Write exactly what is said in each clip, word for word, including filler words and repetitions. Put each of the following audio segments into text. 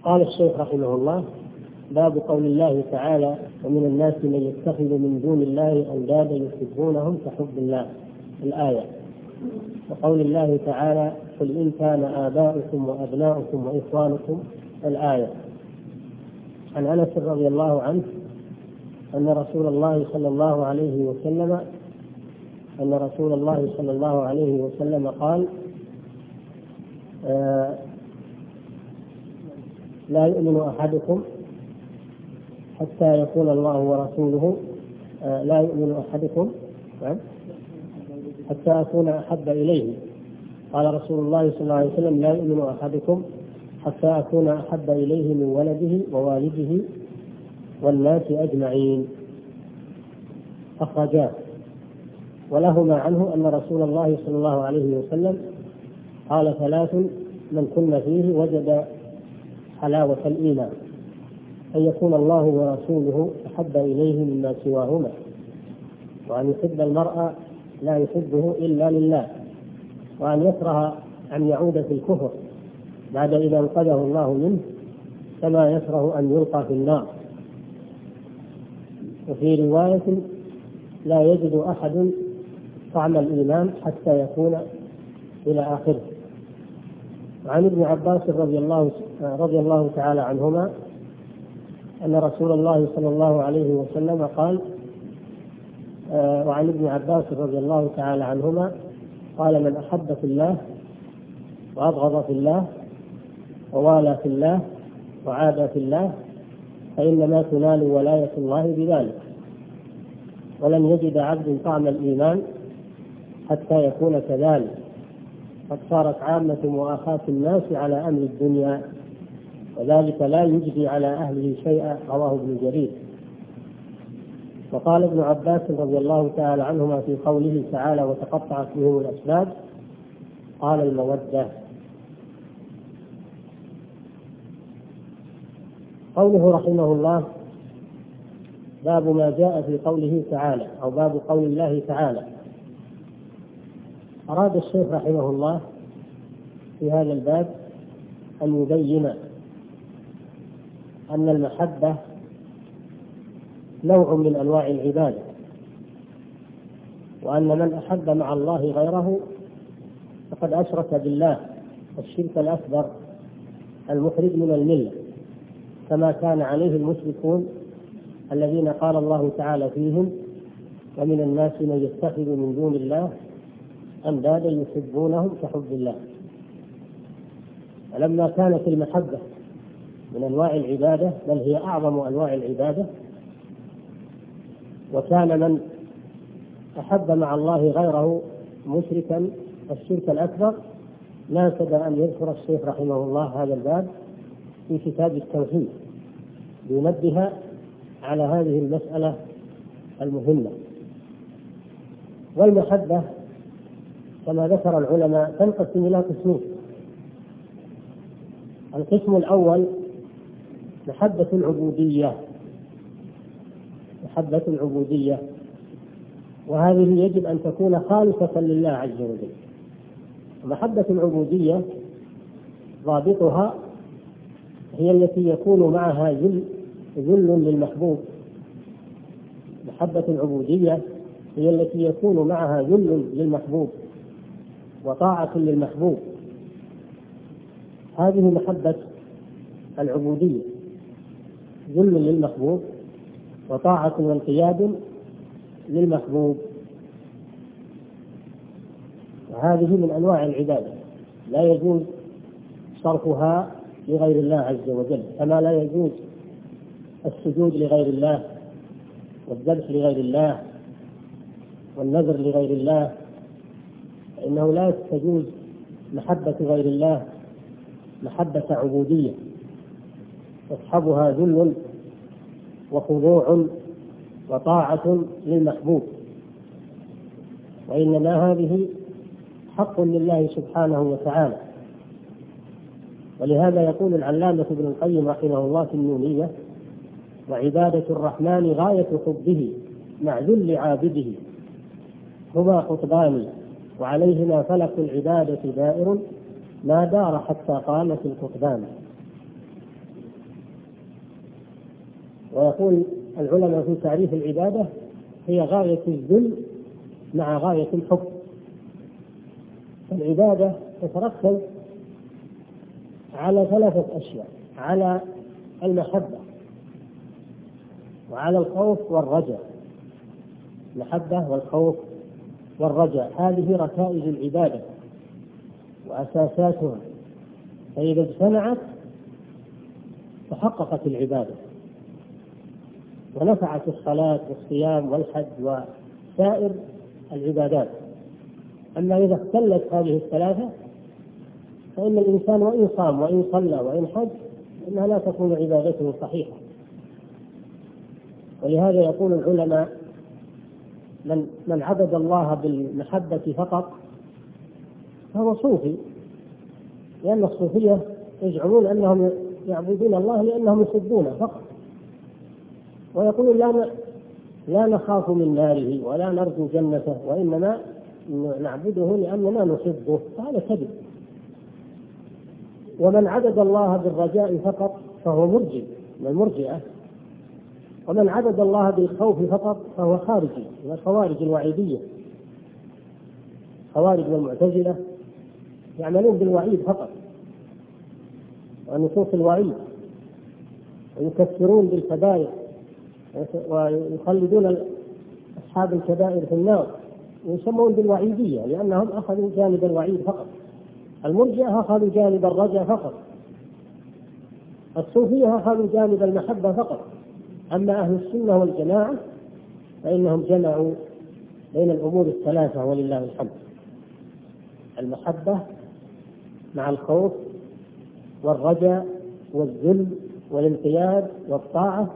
قال الشيخ رحمه الله: باب قول الله تعالى: ومن الناس من يتخذ من دون الله أندادا يحبونهم كحب الله، الآية. وقول الله تعالى: قل إن كان آباؤكم وأبناؤكم وإخوانكم، الآية. عن أنس رضي الله عنه أن رسول الله صلى الله عليه وسلم أن رسول الله صلى الله عليه وسلم قال: آه لا يؤمن أحدكم حتى يكون الله ورسوله آه لا يؤمن أحدكم حتى أكون أحب إليه. قال رسول الله صلى الله عليه وسلم: لا يؤمن أحدكم حتى أكون أحب إليه من ولده ووالده والناس أجمعين. أخرجاه. ولهما عنه أن رسول الله صلى الله عليه وسلم قال: ثلاث من كن فيه وجد حلاوة الإيمان: أن يكون الله ورسوله أحب إليه مما سواهما، وأن يحب المرء لا يحبه إلا لله، وأن يكره أن يعود في الكفر بعد إذا انقذه الله منه، كما يكره أن يلقى في النار. وفي رواية: لا يجد أحد طعم الإيمان حتى يكون إلى آخره. وعن ابن عباس رضي الله رضي الله تعالى عنهما أن رسول الله صلى الله عليه وسلم قال: وعن ابن عباس رضي الله تعالى عنهما قال: من أحب في الله وأبغض في الله ووالى في الله وعادى في الله فإنما تنال ولاية الله بذلك. ولن يجد عبد طعم الإيمان حتى يكون كذلك. قد صارت عامة مؤاخاة الناس على أمر الدنيا، وذلك لا يجدي على أهله شيئا. رواه ابن جرير. وقال ابن عباس رضي الله تعالى عنهما في قوله تعالى: وتقطعت بهم الأسباب، قال: المودة. قوله رحمه الله: باب ما جاء في قوله تعالى، أو باب قول الله تعالى. أراد الشيخ رحمه الله في هذا الباب أن يبين أن المحبة نوع من أنواع العبادة، وأن من أحب مع الله غيره فقد أشرك بالله الشرك الأكبر المخرج من الملة، كما كان عليه المشركون الذين قال الله تعالى فيهم: ومن الناس من يتخذ من دون الله أندادا يحبونهم كحب الله. ولما كانت المحبة من أنواع العبادة، بل هي أعظم أنواع العبادة، وكان من أحب مع الله غيره مشركا الشرك الأكبر، ناسب أن يذكر الشيخ رحمه الله هذا الباب في كتاب التوحيد لينبه على هذه المسألة المهمة. والمحبة كما ذكر العلماء تنقسم إلى قسمين. القسم الأول محبة العبودية، محبة العبودية، وهذه يجب أن تكون خالصة لله عز وجل. محبة العبودية ضابطها هي التي يكون معها ذل ذل للمحبوب. محبة العبودية هي التي يكون معها ذل للمحبوب وطاعة للمحبوب. هذه محبة العبودية، ذل للمحبوب وطاعة وانقياد للمحبوب. وهذه من أنواع العبادة لا يجوز صرفها لغير الله عز وجل، كما لا يجوز السجود لغير الله والذبح لغير الله والنذر لغير الله، فإنه لا تجوز محبة غير الله محبة عبودية يصحبها ذل وخضوع وطاعة للمحبوب، وإنما هذه حق لله سبحانه وتعالى. ولهذا يقول العلامة ابن القيم رحمه الله في النونية: وعبادة الرحمن غاية حبه مع ذل عابده، هما قطبان وعليهما فلك العبادة دائر، ما دار حتى قامت القطبان. ويقول العلماء في تعريف العبادة هي غاية الذل مع غاية الحب. العبادة تتركز على ثلاثة أشياء: على المحبة وعلى الخوف والرجاء. المحبة والخوف والرجاء هذه ركائز العبادة وأساساتها، فإذا اجتمعت تحققت العبادة ونفعت الصلاة والصيام والحج وسائر العبادات. أما إذا اختلت هذه الثلاثة فإن الإنسان وإن صام وإن صلى وإن حج إنها لا تكون عبادته صحيحة. ولهذا يقول العلماء: من من عبد الله بالمحبة فقط فهو صوفي، لأن الصوفية يزعمون أنهم يعبدون الله لأنهم يحبونه فقط، ويقولون لا لا نخاف من ناره ولا نرجو جنته وإنما نعبده لأننا نحبه، فهذا كذب. ومن عبد الله بالرجاء فقط فهو مرجئ من المرجئة، ومن عبد الله بالخوف فقط فهو خارجي من الخوارج الوعيدية. خوارج والمعتزلة يعملون بالوعيد فقط ونصوص الوعيد، ويكفرون بالكبائر ويخلدون أصحاب الكبائر في النار، ويسمون بالوعيدية لأنهم أخذوا جانب الوعيد فقط. المرجئة أخذوا جانب الرجاء فقط، الصوفية أخذوا جانب المحبة فقط. أما أهل السنة والجماعة فإنهم جمعوا بين الأمور الثلاثة ولله الحمد: المحبة مع الخوف والرجاء والذل والانقياد والطاعة،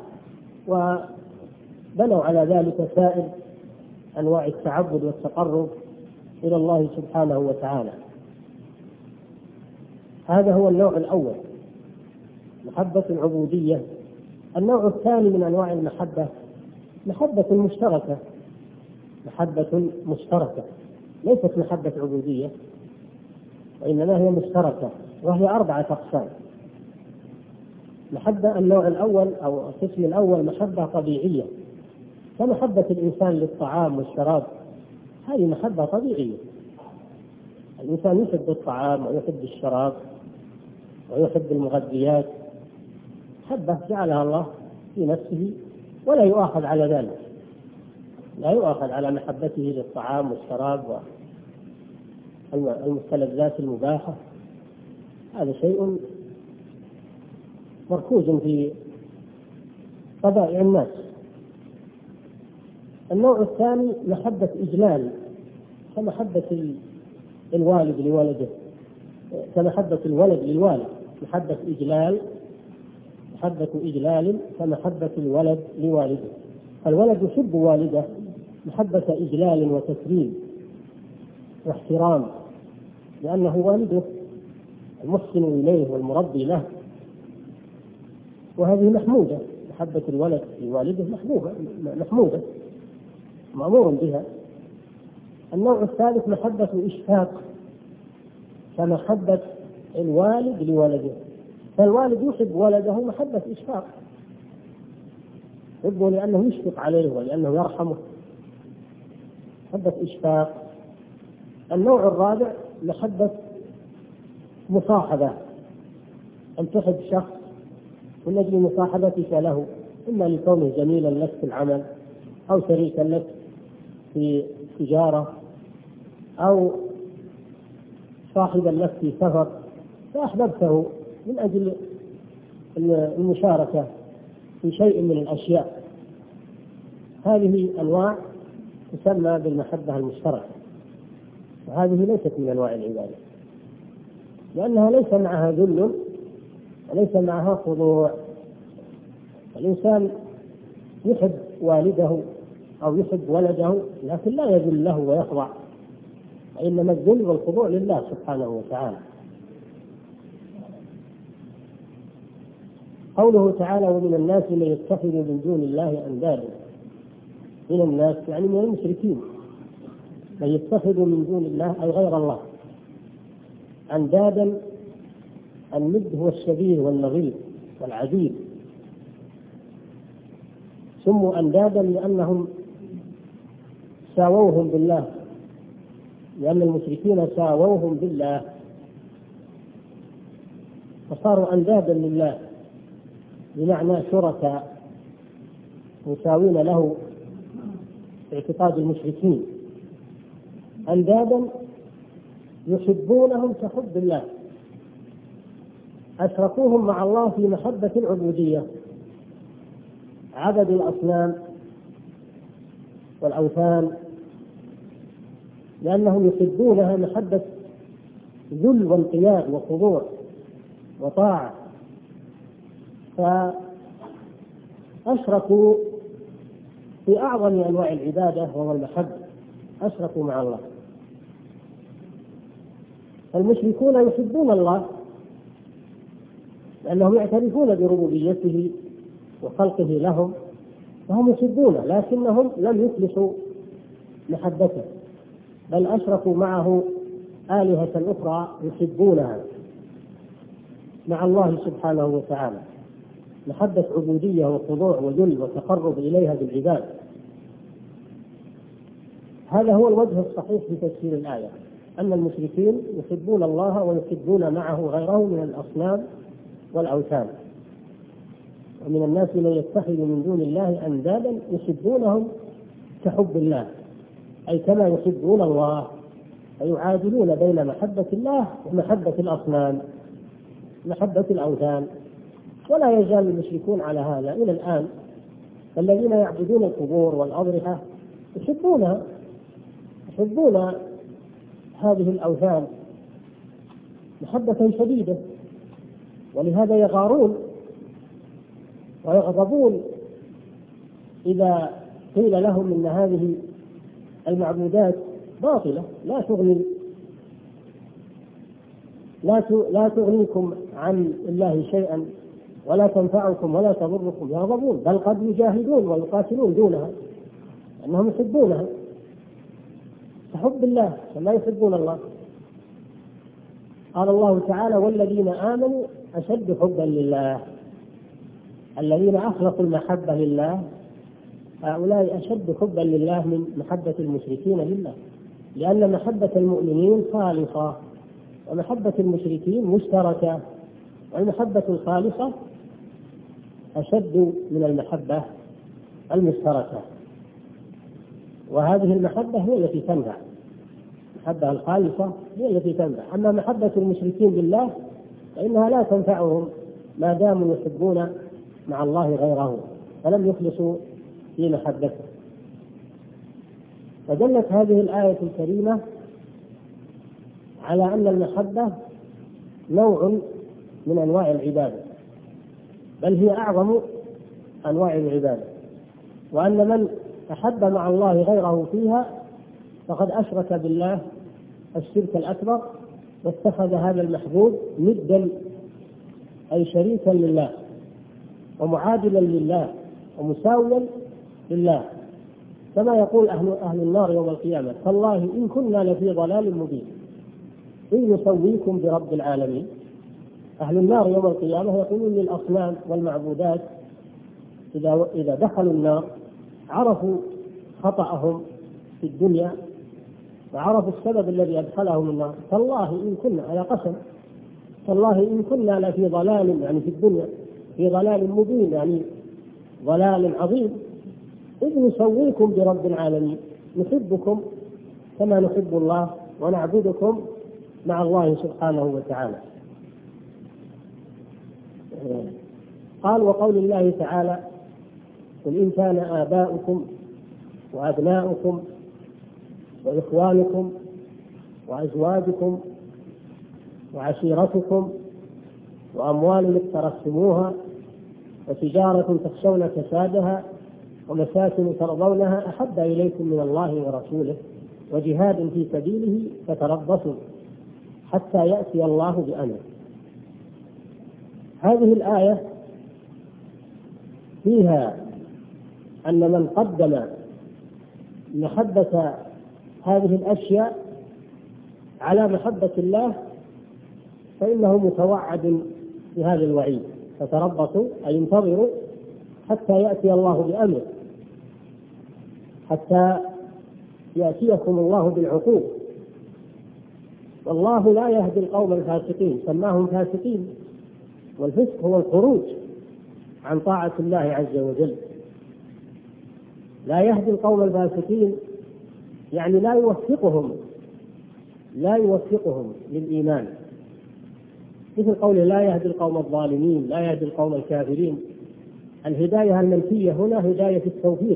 وبنوا على ذلك سائر أنواع التعبد والتقرب إلى الله سبحانه وتعالى. هذا هو النوع الأول، محبة العبودية. النوع الثاني من أنواع المحبة محبة مشتركة، محبة مشتركة ليست محبة عبودية وإنما هي مشتركة، وهي أربعة أقسام. محبة النوع الأول أو القسم الأول محبة طبيعية، كمحبة الإنسان للطعام والشراب، هذه محبة طبيعية. الإنسان يحب الطعام ويحب الشراب ويحب المغذيات، محبة جعلها الله في نفسه ولا يؤاخذ على ذلك، لا يؤاخذ على محبته للطعام والشراب والمستلذات المباحة، هذا شيء مركوز في طبائع الناس. النوع الثاني محبة إجلال، كمحبة الوالد لولده، كمحبة الولد للوالد، محبة إجلال محبة إجلال كمحبة الولد لوالده. الولد يحب والده محبة إجلال وتكريم واحترام، لأنه والده المحسن إليه والمربي له، وهذه محمودة. محبة الولد لوالده محبوبة محمودة مأمور بها. النوع الثالث محبة إشفاق، كمحبة الوالد لولده، فالوالد يحب ولده محبة إشفاق، يحبه لأنه يشفق عليه ولأنه يرحمه، محبة إشفاق. النوع الرابع محبة مصاحبة، أن تحب شخص من أجل مصاحبتك له، إما لكونه جميلا لك في العمل أو شريكا لك في تجارة أو صاحبا لك في سفر، فأحببته من أجل المشاركة في شيء من الأشياء. هذه أنواع تسمى بالمحبة المشتركة، وهذه ليست من أنواع العبادة، لأنها ليس معها ذل وليس معها خضوع. الإنسان يحب والده أو يحب ولده لكن لا يذل له ويخضع، وإنما الذل والخضوع لله سبحانه وتعالى. قوله تعالى: ومن الناس من يتخذ من دون الله أندادا. من الناس يعني من المشركين، من يتخذ من دون الله أي غير الله أندادا. الند هو الشبيه والنظير والعديل، سموا أندادا لأنهم ساووهم بالله، لأن المشركين ساووهم بالله فصاروا أندادا لله، بمعنى شركاء مساوين له في اعتقاد المشركين، أندادا يحبونهم كحب الله، أشركوهم مع الله في محبة العبودية، عبدوا الأصنام والأوثان لأنهم يحبونها محبة ذل وانقياد وخضوع وطاعة، فأشركوا في أعظم أنواع العبادة وهو المحبة، أشركوا مع الله. المشركون يحبون الله لأنهم يعترفون بربوبيته وخلقه لهم، فهم يحبونه، لكنهم لم يخلصوا محبته، بل أشركوا معه آلهة أخرى يحبونها مع الله سبحانه وتعالى، محبة عبودية وخضوع وذل وتقرب إليها بالعباد. هذا هو الوجه الصحيح في تفسير الآية، أن المشركين يحبون الله ويحبون معه غيره من الأصنام والأوثان، ومن الناس من يتخذ من دون الله أندادا يحبونهم كحب الله، أي كما يحبون الله، فيعادلون بين محبة الله ومحبة الأصنام، محبة الأوثان. ولا يزال المشركون على هذا إلى الآن، الذين يعبدون القبور والأضرحة يحبونها، يحبون هذه الأوثان محبة شديدة، ولهذا يغارون ويغضبون إذا قيل لهم إن هذه المعبودات باطلة لا تغني لا لا تغنيكم عن الله شيئا ولا تنفعكم ولا تضركم، يغضبون، بل قد يجاهدون ويقاتلون دونها أنهم يحبونها كحب الله كما يحبون الله. قال الله تعالى: والذين آمنوا أشد حبا لله، الذين أخلصوا المحبة لله هؤلاء أشد حبا لله من محبة المشركين لله، لأن محبة المؤمنين خالصة ومحبة المشركين مشتركة، والمحبة الخالصة أشد من المحبة المشتركة، وهذه المحبة هي التي تنفع، المحبة الخالصة هي التي تنفع. أما محبة المشركين بالله فإنها لا تنفعهم ما داموا يحبون مع الله غيره فلم يخلصوا في محبته. فدلت هذه الآية الكريمة على أن المحبة نوع من أنواع العبادة، بل هي أعظم أنواع العبادة، وأن من أحب مع الله غيره فيها فقد أشرك بالله الشرك الأكبر، واتخذ هذا المحبوب ندا أي شريكا لله ومعادلا لله ومساويا لله، كما يقول أهل, أهل النار يوم القيامة: تالله إن كنا لفي ضلال مبين إذ نسويكم برب العالمين. أهل النار يوم القيامة يقولون للأصنام والمعبودات إذا, إذا دخلوا النار عرفوا خطأهم في الدنيا وعرفوا السبب الذي أدخلهم النار: تالله إن كنا، على قسم، تالله إن كنا لفي ضلال، يعني في الدنيا في ضلال مبين، يعني ضلال عظيم، إذ نسويكم برب العالمين، نحبكم كما نحب الله ونعبدكم مع الله سبحانه وتعالى. قال: وقول الله تعالى: قل إن كان آباؤكم وأبناؤكم وإخوانكم وأزواجكم وعشيرتكم وأموال اقترفتموها وتجارة تخشون كسادها ومساكن ترضونها أحب إليكم من الله ورسوله وجهاد في سبيله فتربصوا حتى يأتي الله بأمره. هذه الآية فيها أن من قدم محبة هذه الأشياء على محبة الله فإنه متوعد بهذا الوعيد: فتربصوا أي انتظروا حتى يأتي الله بأمره، حتى يأتيكم الله بالعقوبة. والله لا يهدي القوم الفاسقين، سماهم فاسقين، والفسق هو الخروج عن طاعة الله عز وجل. لا يهدي القوم الفاسقين يعني لا يوفقهم لا يوفقهم للإيمان، مثل قوله لا يهدي القوم الظالمين، لا يهدي القوم الكافرين. الهداية المنفية هنا هداية التوفيق،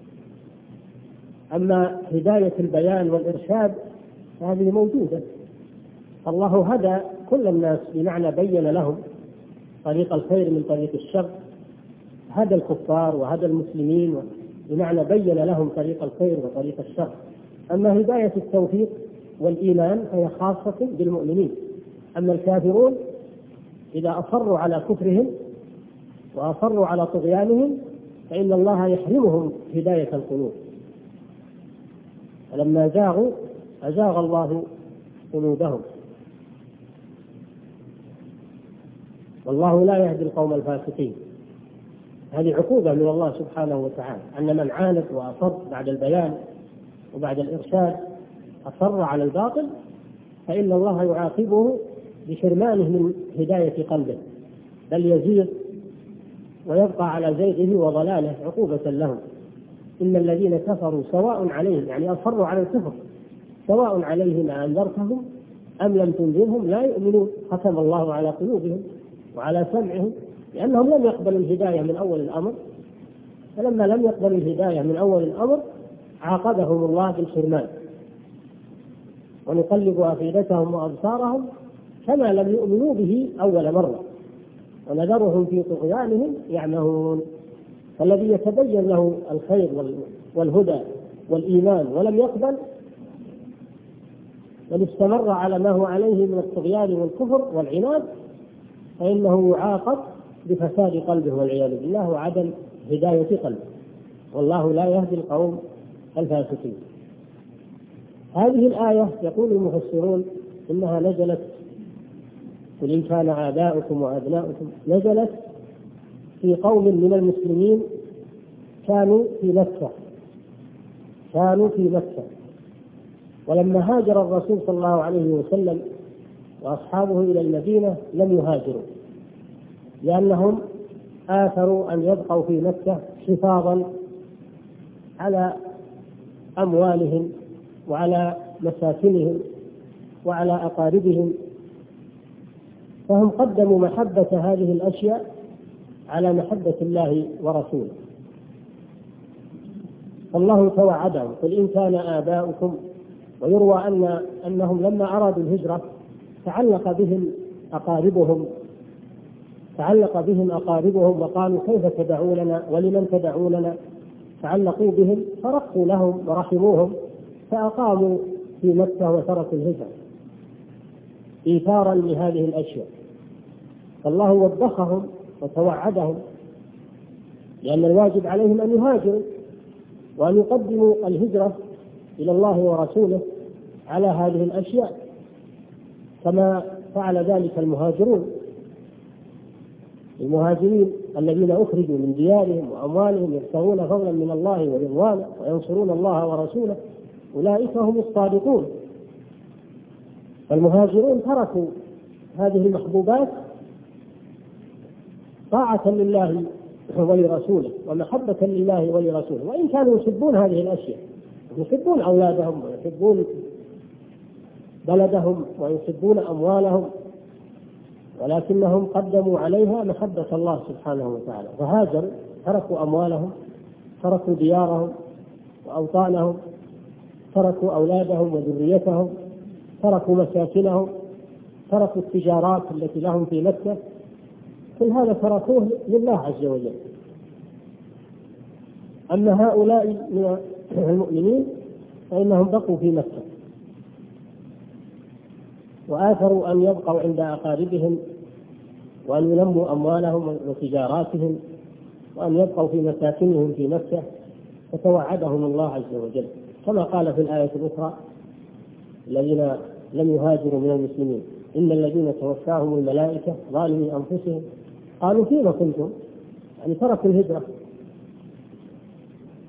أما هداية البيان والإرشاد هذه موجودة. الله هدى كل الناس بمعنى بين لهم طريق الخير من طريق الشر، هدى الكفار وهدى المسلمين بمعنى بين لهم طريق الخير وطريق الشر. أما هداية التوفيق والإيمان فهي خاصة بالمؤمنين. أما الكافرون إذا أصروا على كفرهم وأصروا على طغيانهم فإن الله يحرمهم هداية القلوب. فلما زاغوا أزاغ الله قلوبهم، والله لا يهدي القوم الفاسقين. هذه عقوبة من الله سبحانه وتعالى، أن من عاند وأصر بعد البيان وبعد الإرشاد أصر على الباطل فإن الله يعاقبه بحرمانه من هداية قلبه، بل يزيد ويبقى على زيغه وضلاله عقوبة لهم. إن الذين كفروا سواء عليهم، يعني أصروا على الكفر، سواء عليهم أنذرتهم أم لم تنذرهم لا يؤمنون. ختم الله على قلوبهم وعلى سمعهم، لأنهم لم يقبلوا الهداية من أول الأمر، فلما لم يقبلوا الهداية من أول الأمر عاقبهم الله بالحرمان. ونقلب أفئدتهم وأبصارهم كما لم يؤمنوا به أول مرة ونذرهم في طغيانهم يعمهون. فالذي يتبين له الخير والهدى والإيمان ولم يقبل، بل استمر على ما هو عليه من الطغيان والكفر والعناد، فإنه يعاقب بفساد قلبه والعياذ بالله وعدم هداية قلبه. والله لا يهدي القوم الفاسقين. هذه الآية يقول المفسرون إنها نزلت قل إن كان آباؤكم وأبناؤكم، نزلت في قوم من المسلمين كانوا في مكة كانوا في مكة ولما هاجر الرسول صلى الله عليه وسلم وأصحابه إلى المدينة لم يهاجروا، لأنهم آثروا أن يبقوا في مكة حفاظا على أموالهم وعلى مساكنهم وعلى أقاربهم، فهم قدموا محبة هذه الأشياء على محبة الله ورسوله. فالله توعدهم قل إن كان آباؤكم. ويروى أن أنهم لما أرادوا الهجرة تعلق بهم أقاربهم تعلق بهم أقاربهم وقالوا كيف تدعوننا ولمن تدعوننا، تعلقوا بهم فرقوا لهم ورحموهم فأقاموا في مكة وتركوا الهجرة إيثارا لهذه الأشياء. فالله وبخهم وتوعدهم، لأن الواجب عليهم أن يهاجروا وأن يقدموا الهجرة إلى الله ورسوله على هذه الأشياء كما فعل ذلك المهاجرون. المهاجرين الذين أخرجوا من ديارهم وأموالهم يبتغون فضلا من الله ورضوانه وينصرون الله ورسوله أولئك هم الصادقون. فالمهاجرون تركوا هذه المحبوبات طاعة لله ولرسوله ومحبة لله ولرسوله، وإن كانوا يحبون هذه الأشياء، يحبون أولادهم ويحبون بلدهم ويحبون أموالهم، ولكنهم قدموا عليها محبة الله سبحانه وتعالى فهاجروا، تركوا أموالهم، تركوا ديارهم وأوطانهم، تركوا أولادهم وذريتهم، تركوا مساكنهم، تركوا التجارات التي لهم في مكة، كل هذا تركوه لله عز وجل. أما هؤلاء من المؤمنين فإنهم بقوا في مكة وآثروا أن يبقوا عند أقاربهم وأن ينموا أموالهم وتجاراتهم وأن يبقوا في مساكنهم في مكة، فتوعدهم الله عز وجل كما قال في الآية الأخرى الذين لم يهاجروا من المسلمين إن الذين توفاهم الملائكة ظالمي أنفسهم قالوا فيما كنتم، يعني تركوا الهجرة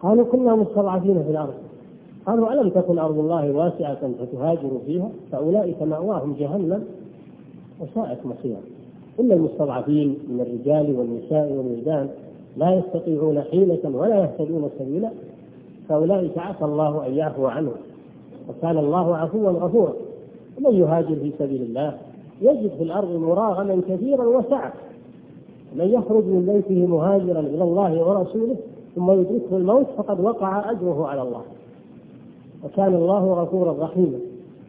قالوا كنا مستضعفين في الأرض. قالوا ألم تكن أرض الله واسعة فتهاجروا فيها فأولئك مأواهم جهنم وساءت مصيرا إلا المستضعفين من الرجال والنساء والولدان لا يستطيعون حيلة ولا يهتدون سبيلا فأولئك عسى الله أن يعفو عنهم وكان الله عفوا غفورا. ومن يهاجر في سبيل الله يجد في الأرض مراغما كثيرا وسعة. من يخرج من بيته مهاجرا إلى الله ورسوله ثم يدركه الموت فقد وقع أجره على الله وكان الله غفورا رحيما.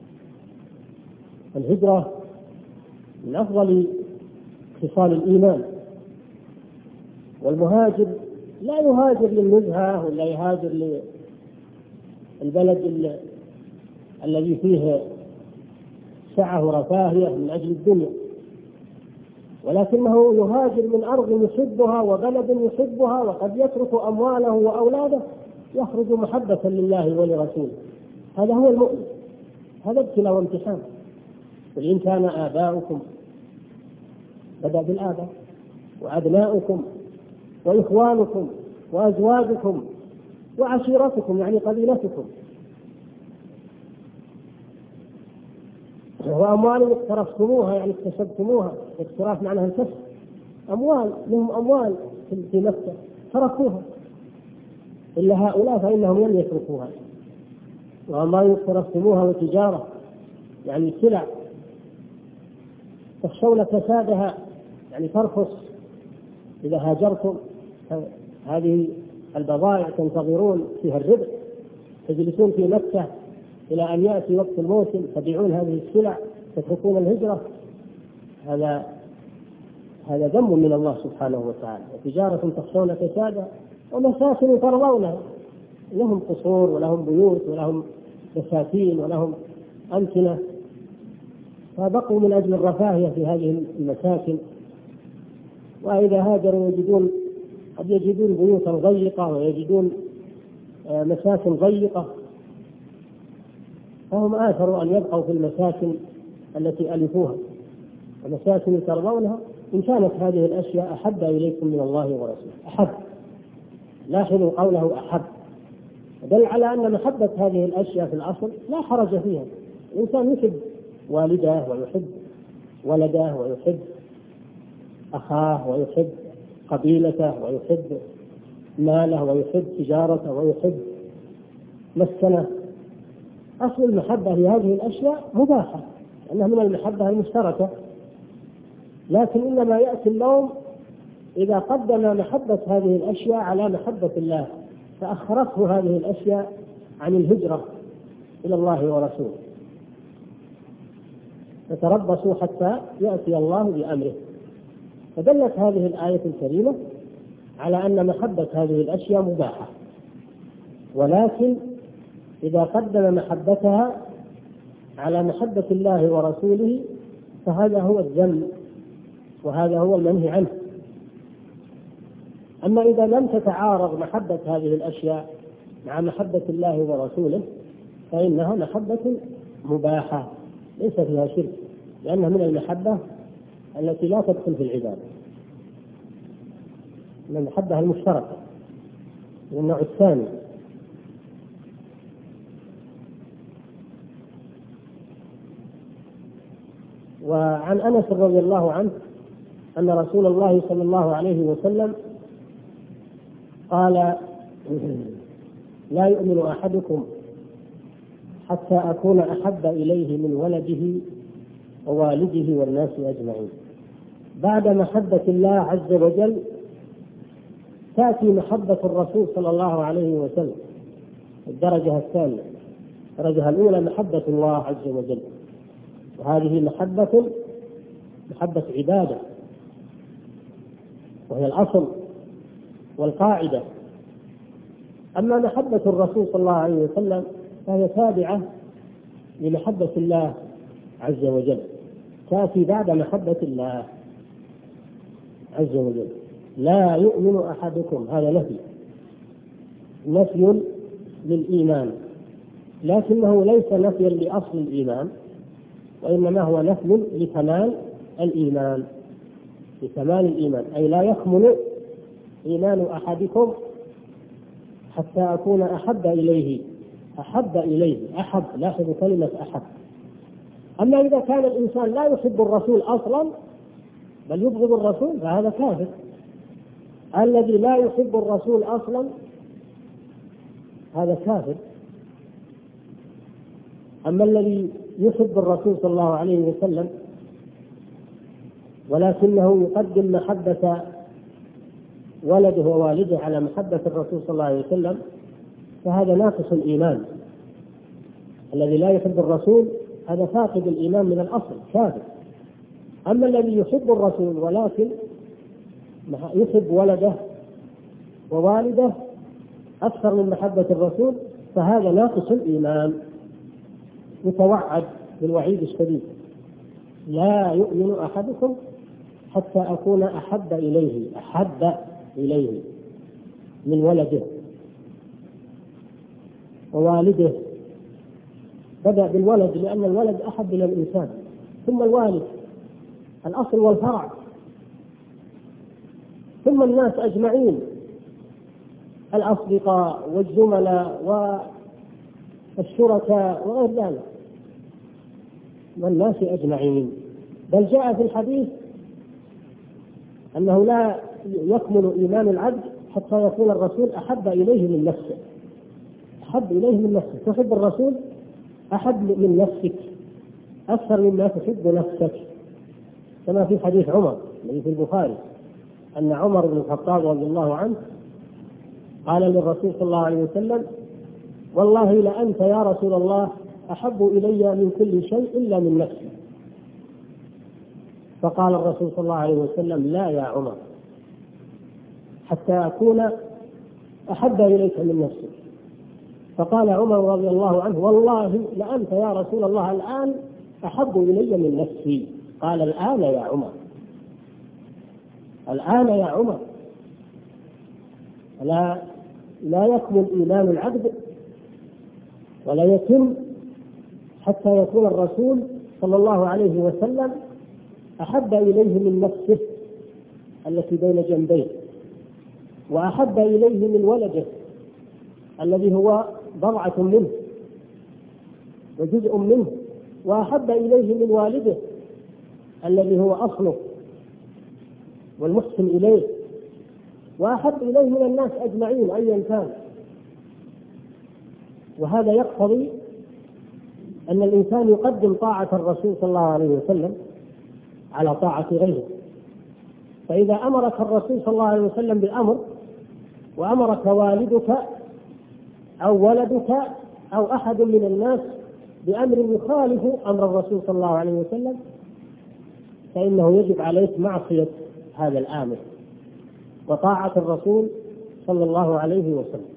الهجرة من أفضل خصال الإيمان، والمهاجر لا يهاجر للنزهة ولا يهاجر للبلد الذي فيه سعة ورفاهية من أجل الدنيا، ولكنه يهاجر من أرض يحبها وبلد يحبها وقد يترك أمواله وأولاده يخرج محبة لله ولرسوله. هذا هو المؤمن، هذا ابتلاء وامتحان. قل إن كان آباؤكم، بدأ بالآباء، وأبناؤكم وإخوانكم وأزواجكم وعشيرتكم يعني قبيلتكم وأموال اقترفتموها يعني اكتسبتموها، اقتراف معناها الكسب، أموال لهم أموال في مكة تركوها، إلا هؤلاء فإنهم لم يتركوها. وأموال اقترفتموها وتجارة يعني سلع تخشون كسادها يعني ترخص إذا هاجرتم، هذه البضائع تنتظرون فيها الربح، تجلسون في مكة إلى أن يأتي وقت الموسم تبيعون هذه السلع تتركون الهجرة. هذا هذا ذنب من الله سبحانه وتعالى. وتجارة تخشون كسادها ومساكن ترضونها، لهم قصور ولهم بيوت ولهم بساتين ولهم أمكنة، فبقوا من أجل الرفاهية في هذه المساكن. وإذا هاجروا يجدون قد يجدون بيوتا ضيقة ويجدون مساكن ضيقة، فهم آثروا أن يبقوا في المساكن التي ألفوها ومساكن ترضونها إن كانت هذه الأشياء أحب إليكم من الله ورسوله. أحب، لاحظوا قوله أحب، دل على أن محبة هذه الأشياء في الأصل لا حرج فيها. الإنسان يحب والده ويحب ولده ويحب أخاه ويحب قبيلته ويحب ماله ويحب تجارته ويحب مسكنه. أصل المحبة لهذه الأشياء مباحة لأنها من المحبة المشتركة، لكن إنما يأتي اللوم إذا قدم محبة هذه الأشياء على محبة الله فأخرته هذه الأشياء عن الهجرة إلى الله ورسوله. فتربصوا حتى يأتي الله بأمره. فدلت هذه الآية الكريمة على أن محبة هذه الأشياء مباحة، ولكن إذا قدم محبتها على محبة الله ورسوله فهذا هو الذم وهذا هو المنهي عنه. أما إذا لم تتعارض محبة هذه الأشياء مع محبة الله ورسوله فإنها محبة مباحة ليس فيها شرك، لأنها من المحبة التي لا تدخل في العبادة، من المحبة المشتركة من النوع الثاني. وعن أنس رضي الله عنه أن رسول الله صلى الله عليه وسلم قال: لا يؤمن أحدكم حتى أكون أحب إليه من ولده ووالده والناس أجمعين. بعد محبة الله عز وجل تأتي محبة الرسول صلى الله عليه وسلم، الدرجة الثانية. الدرجة الأولى محبة الله عز وجل، وهذه محبة محبة عبادة وهي الأصل والقاعدة. أما محبة الرسول صلى الله عليه وسلم فهي تابعة لمحبة الله عز وجل، تأتي بعد محبة الله عز وجل. لا يؤمن أحدكم، هذا نفي نفي للإيمان، لكنه ليس نفيا لأصل الإيمان، وإنما هو نفي لكمال الإيمان، لكمال الإيمان، أي لا يكمل إيمان أحدكم حتى أكون أحب إليه. أحب إليه، أحب، لاحظوا كلمة أحب. أما إذا كان الإنسان لا يحب الرسول أصلا بل يبغض الرسول فهذا كافر. الذي لا يحب الرسول أصلا هذا كافر. أما الذي يحب الرسول صلى الله عليه وسلم ولكنه يقدم محبة ولده ووالده على محبة الرسول صلى الله عليه وسلم فهذا ناقص الإيمان. الذي لا يحب الرسول هذا فاقد الإيمان من الأصل، كافر. أما الذي يحب الرسول ولكن يحب ولده ووالده أكثر من محبة الرسول فهذا ناقص الإيمان، يتوعد بالوعيد الشديد: لا يؤمن أحدكم حتى أكون أحب إليه أحب إليه من ولده ووالده. بدأ بالولد لأن الولد أحب إلى الإنسان، ثم الوالد الأصل والفرع، ثم الناس أجمعين، الأصدقاء والزملاء والشركاء وغير ذلك، والناس أجمعين. بل جاء في الحديث أنه لا يكمل إيمان العبد حتى يكون الرسول أحب إليه من نفسه. أحب إليه من نفسه، تحب الرسول أحب من نفسك أكثر مما تحب نفسك، كما في حديث عمر الذي في البخاري أن عمر بن الخطاب رضي الله عنه قال للرسول صلى الله عليه وسلم: والله لأنت يا رسول الله أحب إلي من كل شيء إلا من نفسي. فقال الرسول صلى الله عليه وسلم: لا يا عمر، حتى أكون أحب إليك من نفسك. فقال عمر رضي الله عنه: والله لأنت يا رسول الله الآن أحب إلي من نفسي. قال: الآن يا عمر، الآن يا عمر. لا لا يكمل إيمان العبد ولا يتم حتى يكون الرسول صلى الله عليه وسلم أحب إليه من نفسه التي بين جنبيه، وأحب إليه من ولده الذي هو ضرعة منه وجزء منه، وأحب إليه من والده الذي هو أصله والمحسن إليه، وأحب إليه من الناس أجمعين أيا كان. وهذا يقتضي أن الإنسان يقدم طاعة الرسول صلى الله عليه وسلم على طاعة غيره. فإذا أمرك الرسول صلى الله عليه وسلم بأمر وأمرك والدك أو ولدك أو أحد من الناس بأمر يخالف أمر الرسول صلى الله عليه وسلم فإنه يجب عليك معصية هذا الآمر وطاعة الرسول صلى الله عليه وسلم.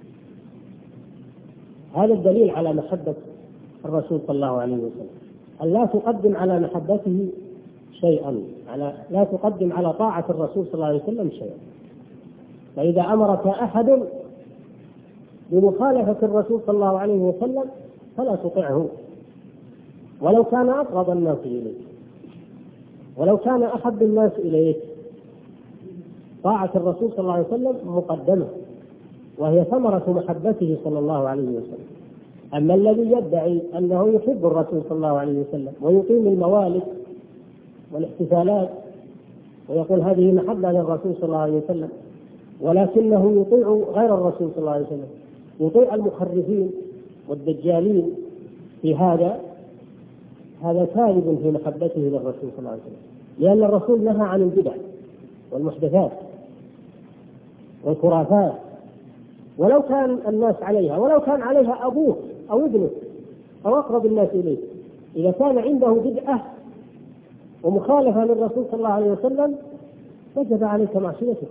هذا الدليل على محبة الرسول صلى الله عليه وسلم، أن لا تقدم على محبته شيئا، على لا تقدم على طاعة الرسول صلى الله عليه وسلم شيئا. فإذا أمرك أحد بمخالفة الرسول صلى الله عليه وسلم فلا تطعه ولو كان أقرب الناس إليك، ولو كان أحب الناس إليك. طاعة الرسول صلى الله عليه وسلم مقدمة وهي ثمرة محبته صلى الله عليه وسلم. أما الذي يدعي أنه يحب الرسول صلى الله عليه وسلم ويقيم الموالد والاحتفالات ويقول هذه محبة للرسول صلى الله عليه وسلم، ولكنه يطيع غير الرسول صلى الله عليه وسلم، يطيع المخرفين والدجالين، في هذا هذا كاذب في محبته للرسول صلى الله عليه وسلم، لأن الرسول نهى عن البدع والمحدثات والخرافات ولو كان الناس عليها، ولو كان عليها أبوه أو ابنه أو أقرب الناس إليه. إذا كان عنده بدعة ومخالفة للرسول صلى الله عليه وسلم وجب عليك معصيته،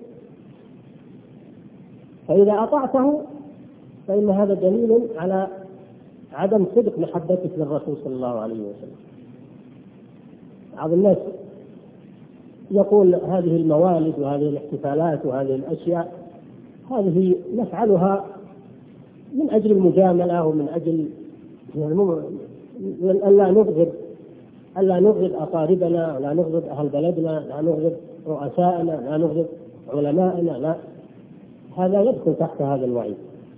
فإذا أطعته فإن هذا دليل على عدم صدق محبتك للرسول صلى الله عليه وسلم. بعض الناس يقول هذه الموالد وهذه الاحتفالات وهذه الأشياء هذه نفعلها من أجل المجاملة ومن أجل ألا نبغض ألا نبغض أقاربنا، لا نبغض أهل بلدنا، لا نبغض رؤسائنا، لا نبغض علماءنا. لا، هذا يدخل تحت هذا الوعيد.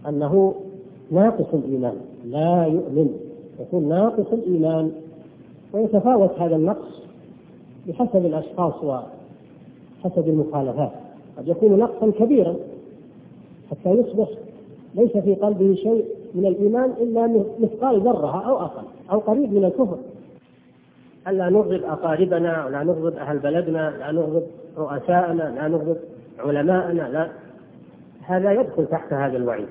أنه ناقص الإيمان، لا يؤمن، يكون ناقص الإيمان، ويتفاوت هذا النقص بحسب الأشخاص وحسب المخالفات. قد يكون نقصا كبيرا حتى يصبح ليس في قلبه شيء من الإيمان إلا مثقال ذرة أو أقل أو قريب من الكفر. ألا نغضب أقاربنا، ولا نغضب أهل بلدنا، لا نغضب رؤساءنا، لا نغضب علماءنا، لا، هذا يدخل تحت هذا الوعيد،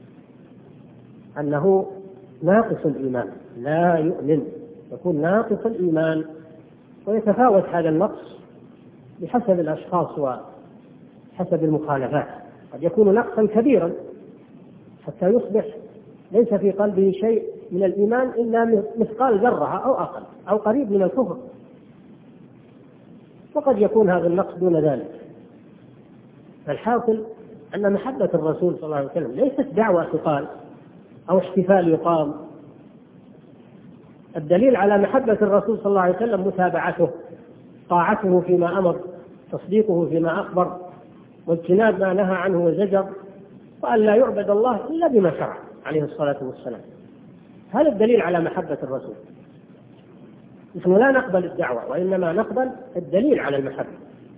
أنه ناقص الإيمان، لا يؤمن، يكون ناقص الإيمان، ويتفاوت هذا النقص بحسب الأشخاص وحسب المخالفات. قد يكون نقصا كبيرا حتى يصبح ليس في قلبه شيء من الإيمان إلا مثقال ذرة أو أقل أو قريب من الكفر، وقد يكون هذا النقص دون ذلك. الحاصل أن محبة الرسول صلى الله عليه وسلم ليست دعوة تقال أو احتفال يقام. الدليل على محبة الرسول صلى الله عليه وسلم متابعته، طاعته فيما أمر، تصديقه فيما أخبر، واجتناب ما نهى عنه وزجر، وأن لا يعبد الله إلا بما شرع عليه الصلاة والسلام. هذا الدليل على محبة الرسول. نحن لا نقبل الدعوة، وإنما نقبل الدليل على المحبة.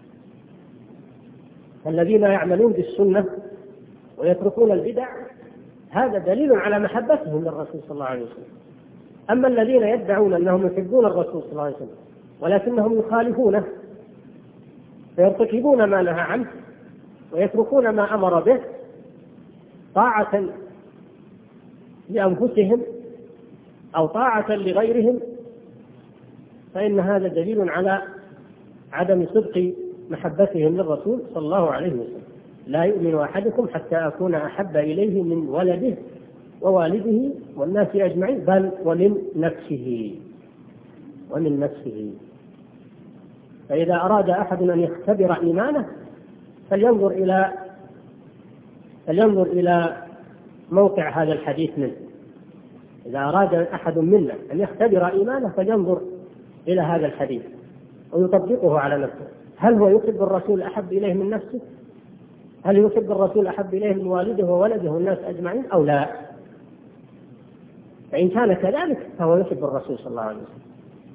الذين يعملون بالسنة ويتركون البدع هذا دليل على محبتهم للرسول صلى الله عليه وسلم. أما الذين يدعون أنهم يحبون الرسول صلى الله عليه وسلم ولكنهم يخالفونه فيرتكبون ما نهى عنه ويتركون ما أمر به طاعة لأنفسهم أو طاعة لغيرهم، فإن هذا دليل على عدم صدق محبتهم للرسول صلى الله عليه وسلم. لا يؤمن أحدكم حتى أكون أحب إليه من ولده ووالده والناس أجمعين، بل ومن نفسه ومن نفسه. فإذا أراد أحد أن يختبر إيمانه فلينظر إلى فلينظر إلى موقع هذا الحديث منه. إذا أراد أحد منا أن يختبر إيمانه فلينظر إلى هذا الحديث ويطبقه على نفسه. هل هو يحب الرسول أحب إليه من نفسه؟ هل يحب الرسول أحب إليه من والده وولده والناس أجمعين أو لا؟ فإن كان كذلك فهو يحب الرسول صلى الله عليه وسلم.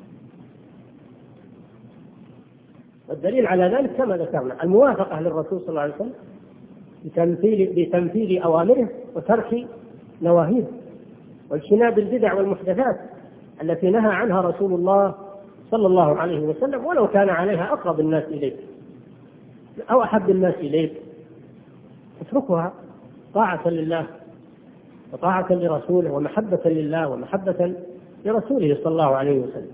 والدليل على ذلك كما ذكرنا الموافقة للرسول صلى الله عليه وسلم بتنفيذ, بتنفيذ أوامره وترك نواهيه، واجتناب البدع والمحدثات التي نهى عنها رسول الله صلى الله عليه وسلم ولو كان عليها أقرب الناس إليك أو أحب الناس إليك، اتركها طاعة لله وطاعة لرسوله ومحبة لله ومحبة لرسوله صلى الله عليه وسلم.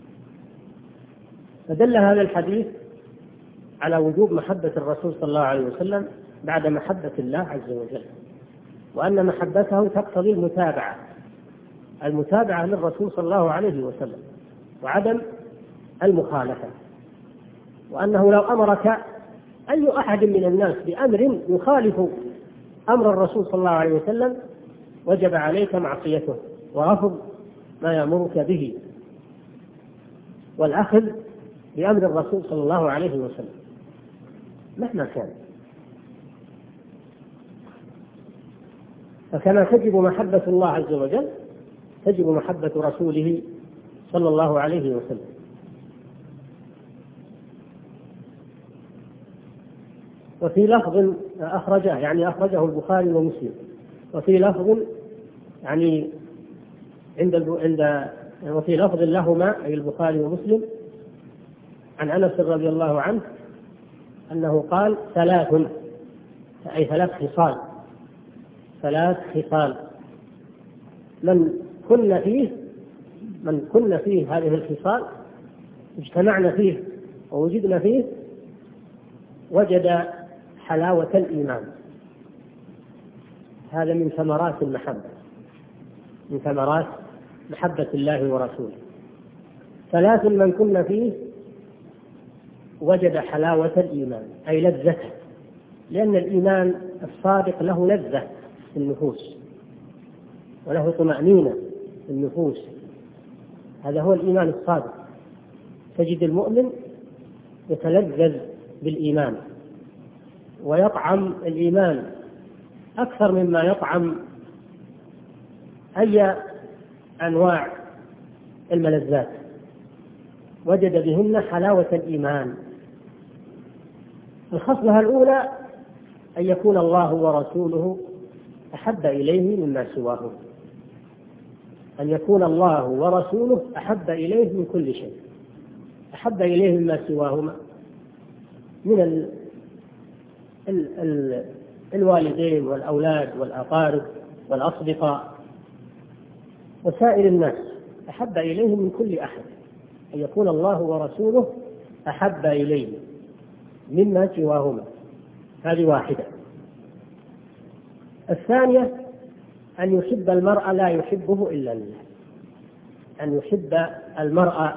فدل هذا الحديث على وجوب محبة الرسول صلى الله عليه وسلم بعد محبة الله عز وجل، وأن محبته تقتضي المتابعة المتابعة للرسول صلى الله عليه وسلم وعدم المخالفة، وأنه لو أمرك أي أحد من الناس بأمر يخالف أمر الرسول صلى الله عليه وسلم وجب عليك معصيته ورفض ما يأمرك به والأخذ بأمر الرسول صلى الله عليه وسلم مهما كان. فكما تجب محبة الله عز وجل تجب محبة رسوله صلى الله عليه وسلم. وفي لفظ أخرجه يعني أخرجه البخاري ومسلم، وفي لفظ يعني عند عند وفي لفظ لهما أي البخاري ومسلم عن أنس رضي الله عنه أنه قال ثلاث أي ثلاث خصال ثلاث خصال من كن فيه من كن فيه هذه الخصال اجتمعنا فيه ووجدنا فيه وجد حلاوة الإيمان. هذا من ثمرات المحبة من ثمرات محبة الله ورسوله. ثلاث من كن فيه وجد حلاوة الإيمان أي لذته، لأن الإيمان الصادق له لذة في النفوس وله طمأنينة في النفوس. هذا هو الإيمان الصادق. تجد المؤمن يتلذذ بالإيمان ويطعم الإيمان أكثر مما يطعم أي أنواع الملذات، وجد بهن حلاوة الإيمان. الخصلة الأولى أن يكون الله ورسوله أحب إليه مما سواهما، أن يكون الله ورسوله أحب إليه من كل شيء، أحب إليه مما سواهما من ال ال ال الوالدين والأولاد والأقارب والأصدقاء وسائر الناس، أحب إليه من كل أحد، أن يكون الله ورسوله أحب إليه مما سواهما. هذه واحدة. الثانية أن يحب المرء لا يحبه إلا لله، أن يحب المرء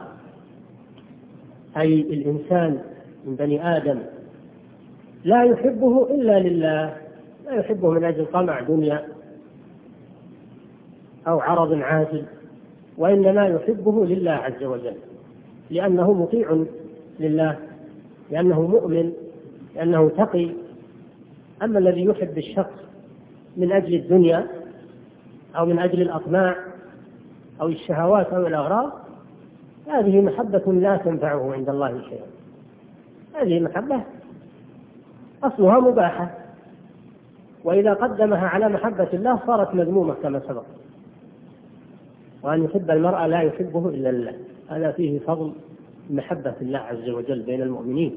أي الإنسان من بني آدم لا يحبه إلا لله، لا يحبه من أجل طمع دنيا أو عرض عاجل، وإنما يحبه لله عز وجل، لأنه مطيع لله، لأنه مؤمن، لأنه تقي. أما الذي يحب الشخص من أجل الدنيا أو من أجل الأطماع أو الشهوات أو الأغراض، هذه محبة لا تنفعه عند الله شيئا. هذه محبة أصلها مباحة، وإذا قدمها على محبة الله صارت مذمومة كما سبق. وأن يحب المرء لا يحبه إلا الله، هذا فيه فضل محبة الله عز وجل بين المؤمنين.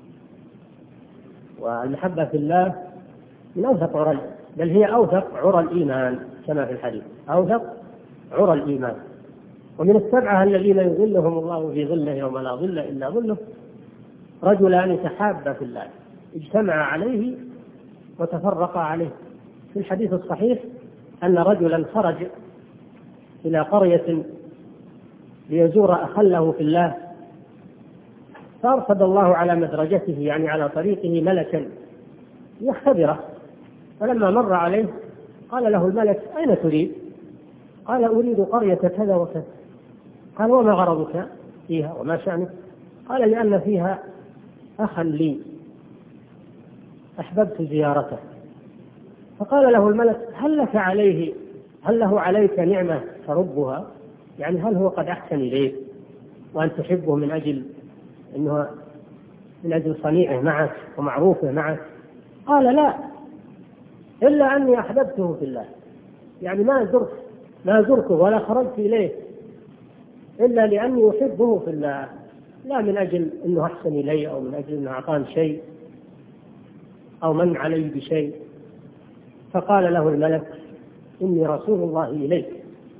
والمحبة في الله من أوثق عرى، بل هي أوثق عرى الإيمان كما في الحديث، أوثق عرى الإيمان. ومن السبعة الذين يظلهم الله في ظله يوم لا ظل إلا ظله رجلان تحابا في الله اجتمع عليه وتفرقا عليه. في الحديث الصحيح أن رجلا خرج إلى قرية ليزور أخا له في الله، فأرصد الله على مدرجته يعني على طريقه ملكا يختبره، فلما مر عليه قال له الملك: أين تريد؟ قال: أريد قرية كذا وكذا. قال: وما غرضك فيها وما شأنك؟ قال: لأن فيها أخا لي أحببت زيارته. فقال له الملك: هل لك عليه هل له عليك نعمة تربها؟ يعني هل هو قد أحسن إليك وأن تحبه من أجل إنه من أجل صنيعه معك ومعروفه معك؟ قال: لا، إلا أني أحببته في الله، يعني ما زرت ما زرته ولا خرجت إليه إلا لأني أحبه في الله، لا من أجل أنه أحسن إلي أو من أجل أنه أعطاني شيء أو من علي بشيء. فقال له الملك: إني رسول الله إليك،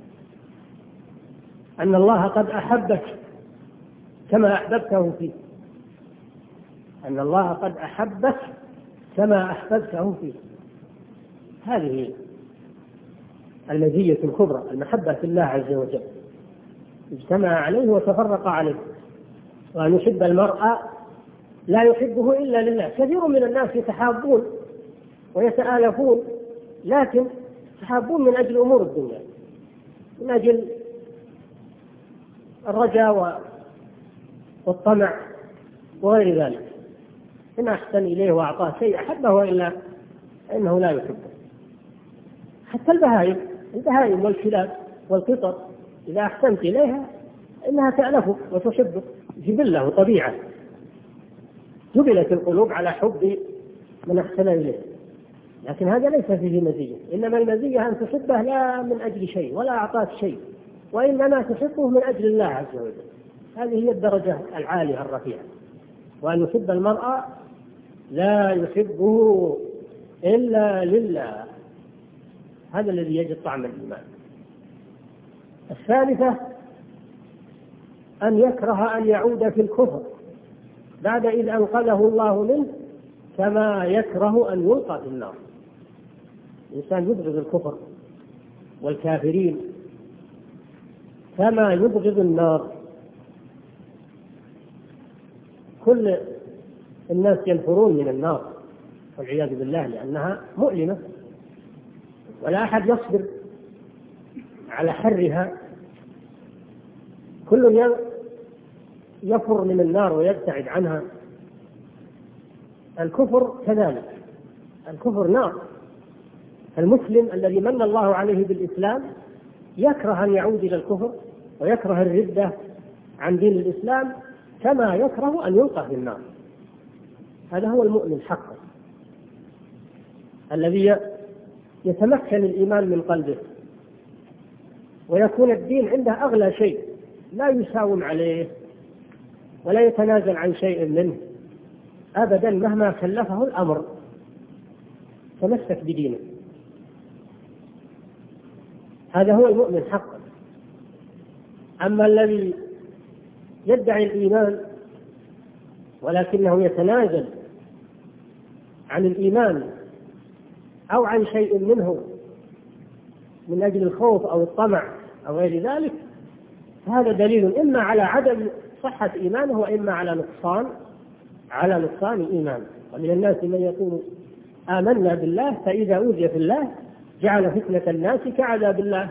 أن الله قد أحبك كما أحببته فيه، أن الله قد أحبك كما أحببته فيه. هذه المزية الكبرى، المحبة في الله عز وجل، اجتمع عليه وتفرق عليه. وأن يحب المرء لا يحبه إلا لله. كثير من الناس يتحابون ويتآلفون، لكن يتحابون من أجل أمور الدنيا، من أجل الرجاء والطمع وغير ذلك. إن أحسن إليه وأعطاه شيء أحبه، وإلا إنه لا يحبه. حتى البهائم البهائم والكلاب والقطط إذا أحسنت إليها إنها تألفك وتحبك، جبلة وطبيعة، جبلت القلوب على حب من أحسن إليه. لكن هذا ليس فيه مزية، إنما المزية أن تحبه لا من أجل شيء ولا أعطاك شيء، وإنما تحبه من أجل الله عز وجل. هذه هي الدرجة العالية الرفيعة. وأن يحب المرء لا يحبه إلا لله، هذا الذي يجد طعم الإيمان. الثالثة أن يكره أن يعود في الكفر بعد إذ أنقذه الله منه، كما يكره أن يلقى في النار. الإنسان يبغض الكفر والكافرين كما يبغض النار. كل الناس ينفرون من النار والعياذ بالله، لأنها مؤلمة ولا أحد يصبر على حرها. كل يفر من النار ويبتعد عنها. الكفر كذلك، الكفر نار المسلم الذي من الله عليه بالإسلام يكره أن يعود إلى الكفر ويكره الردة عن دين الإسلام كما يكره أن يلقى في النار. هذا هو المؤمن حقا الذي يتمكن الإيمان من قلبه ويكون الدين عنده أغلى شيء، لا يساوم عليه ولا يتنازل عن شيء منه أبدا مهما كلفه الأمر، تمسك بدينه. هذا هو المؤمن حقا. أما الذي يدعي الإيمان ولكنه يتنازل عن الإيمان أو عن شيء منه من أجل الخوف أو الطمع أو غير ذلك، هذا دليل إما على عدم صحة إيمانه وإما على نقصان على نقصان إيمانه. ومن الناس من يقول آمنا بالله فإذا أوذي في الله جعل فتنة الناس كعذاب الله.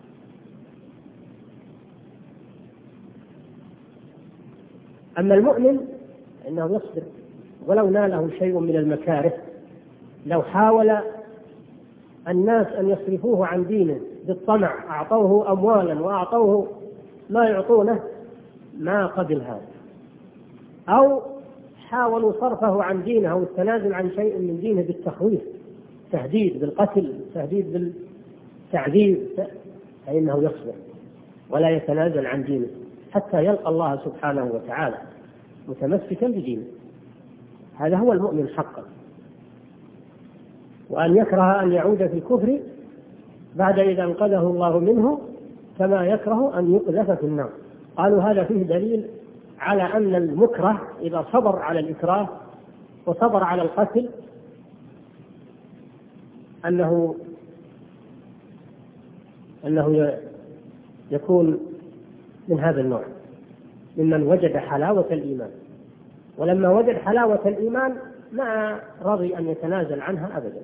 أما المؤمن إنه يصبر ولو ناله شيء من المكاره، لو حاول الناس أن يصرفوه عن دينه بالطمع، أعطوه أموالا وأعطوه ما يعطونه ما قبل هذا، أو حاولوا صرفه عن دينه والتنازل عن شيء من دينه بالتخويف، تهديد بالقتل، تهديد بالتعذيب، فإنه يصبر ولا يتنازل عن دينه حتى يلقى الله سبحانه وتعالى متمسكا بدينه. هذا هو المؤمن حقا. وأن يكره أن يعود في الكفر بعد إذا أنقذه الله منه كما يكره أن يقذف في النار. قالوا هذا فيه دليل على أن المكره إذا صبر على الإكراه وصبر على القتل أنه أنه يكون من هذا النوع، ممن وجد حلاوة الإيمان، ولما وجد حلاوة الإيمان ما رضي أن يتنازل عنها أبدا.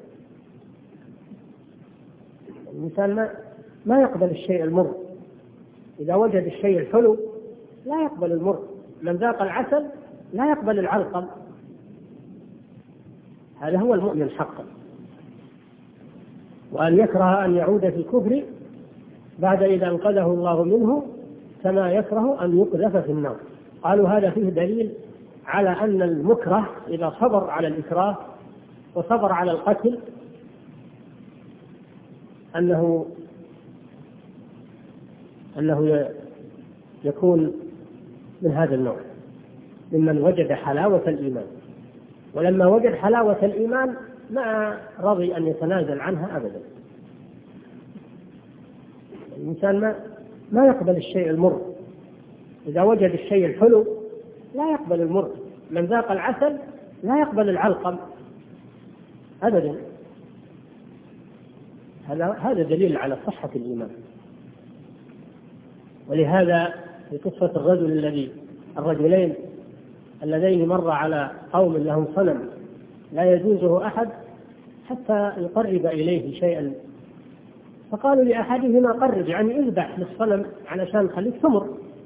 الإنسان ما, ما يقبل الشيء المر، إذا وجد الشيء الحلو لا يقبل المر، من ذاق العسل لا يقبل العلقم. هذا هو المؤمن حقا. وأن يكره أن يعود في الكفر بعد إذا أنقذه الله منه كما يكره أن يقذف في النار. قالوا هذا فيه دليل على أن المكره إذا صبر على الإكراه وصبر على القتل أنه أنه يكون من هذا النوع، ممن وجد حلاوة الإيمان، ولما وجد حلاوة الإيمان ما رضي أن يتنازل عنها أبدا. الإنسان ما ما يقبل الشيء المر، إذا وجد الشيء الحلو لا يقبل المر، من ذاق العسل لا يقبل العلقم أبدا. هذا هذا دليل على صحة الإيمان. ولهذا في قصة الرجل الذي الرجلين اللذين مر على قوم لهم صنم لا يجوزه أحد حتى يقرب إليه شيئا، فقالوا لأحدهما قرب، يعني اذبح للصنم علشان خليك تمر،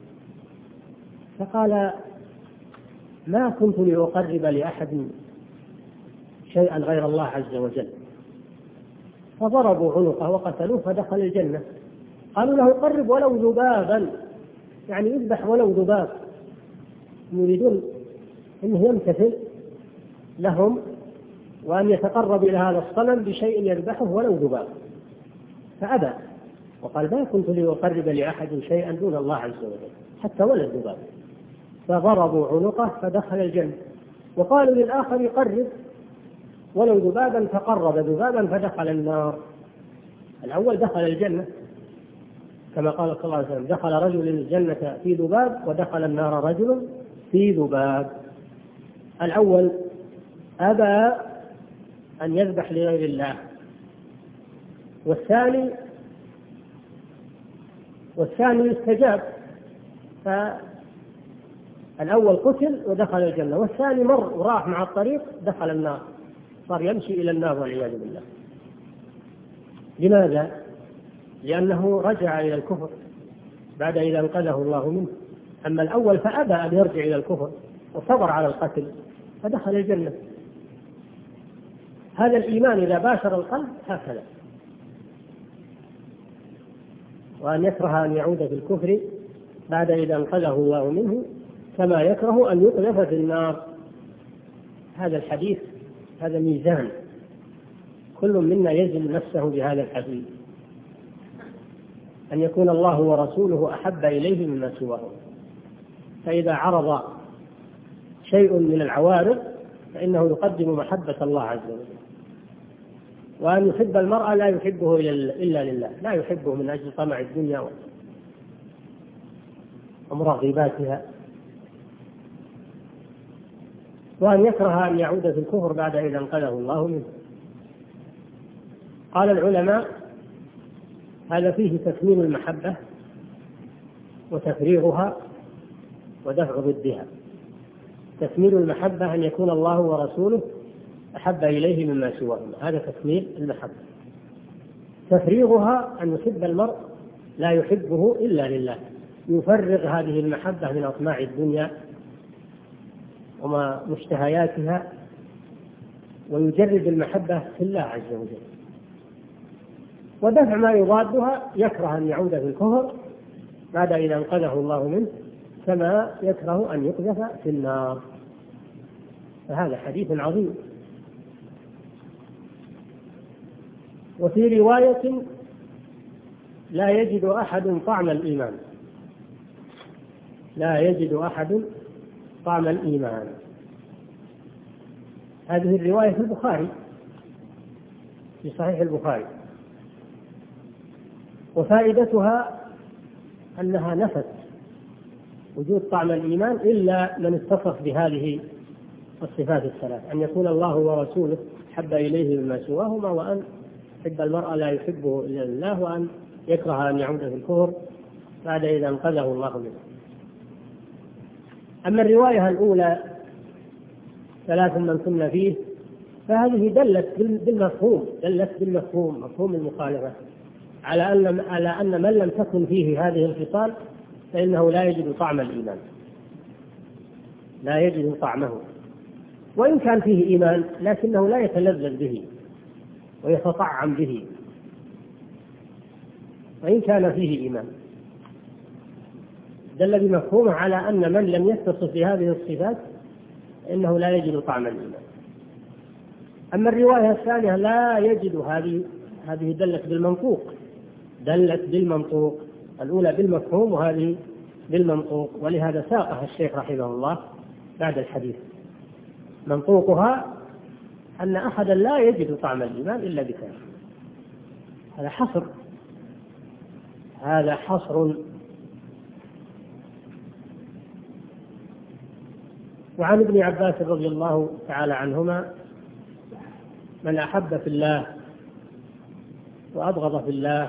فقال ما كنت لأقرب لأحد شيئا غير الله عز وجل، فضربوا عنقه وقتلوه فدخل الجنة. قالوا له قرب ولو ذبابا، يعني اذبح ولو ذباب، يريدون انه يمتثل لهم وان يتقرب الى هذا الصنم بشيء يذبحه ولو ذباب، فابى وقال ما كنت لأقرب لاحد شيئا دون الله عز وجل حتى ولا الذباب، فضربوا عنقه فدخل الجنة. وقالوا للآخر قرب ولو ذبابا، فقرب ذبابا فدخل النار. الأول دخل الجنة كما قال صلى الله عليه وسلم دخل رجل الجنة في ذباب ودخل النار رجل في ذباب. الأول أبى أن يذبح لغير الله، والثاني والثاني استجاب، فالأول قتل ودخل الجنة، والثاني مر وراح مع الطريق دخل النار، صار يمشي إلى النار والعياذ بالله. لماذا؟ لأنه رجع إلى الكفر بعد إذا أنقذه الله منه. أما الأول فأبى أن يرجع إلى الكفر وصبر على القتل فدخل الجنة. هذا الإيمان إذا باشر القلب هكذا وأن يكره أن يعود في الكفر بعد إذا أنقذه الله منه، كما يكره أن يقذف في النار. هذا الحديث هذا ميزان، كل منا يزن نفسه بهذا الحديث، أن يكون الله ورسوله أحب إليه مما سواه. فإذا عرض شيء من العوارض فإنه يقدم محبة الله عز وجل. وأن يحب المرء لا يحبه إلا لله، لا يحبه من أجل طمع الدنيا ومرغباتها. وأن يكره أن يعود في الكفر بعد إذا أنقذه الله منه. قال العلماء هذا فيه تكميل المحبة وتفريغها ودفع ضدها. تكميل المحبة أن يكون الله ورسوله أحب إليه مما سواهما، هذا تكميل المحبة. تفريغها أن يحب المرء لا يحبه إلا لله، يفرغ هذه المحبة من أطماع الدنيا وما مشتهياتها، ويجرد المحبة في الله عز وجل. ودفع ما يضادها، يكره أن يعود في الكفر بعد إذا أنقذه الله منه، كما يكره أن يقذف في النار. فهذا حديث عظيم. وفي رواية لا يجد أحد طعم الإيمان، لا يجد أحد طعم الإيمان. هذه الرواية في البخاري، في صحيح البخاري، وفائدتها أنها نفت وجود طعم الإيمان إلا من اتصف بهذه الصفات الثلاث: أن يكون الله ورسوله حب إليه مما سواهما، وأن يحب المرء لا يحبه إلا الله، وأن يكره أن يعود في الكفر بعد إذا أنقذه الله منه. أما الرواية الأولى ثلاث من كنا فيه، فهذه دلت بالمفهوم دلت بالمفهوم مفهوم المخالفة على أن على أن من لم تكن فيه هذه الخصال فإنه لا يجد طعم الإيمان، لا يجد طعمه، وإن كان فيه إيمان لكنه لا يتلذذ به ويتطعم به، وإن كان فيه إيمان. دل بمفهومه على أن من لم يتصف بهذه الصفات إنه لا يجد طعم الإيمان. أما الرواية الثانية لا يجد، هذه هذه دلت بالمنطوق دلت بالمنطوق الأولى بالمفهوم وهذه بالمنطوق، ولهذا ساقها الشيخ رحمه الله بعد الحديث. منطوقها أن أحدا لا يجد طعم الإيمان إلا بكافر. هذا حصر هذا حصر وعن ابن عباس رضي الله تعالى عنهما: من أحب في الله وأبغض في الله،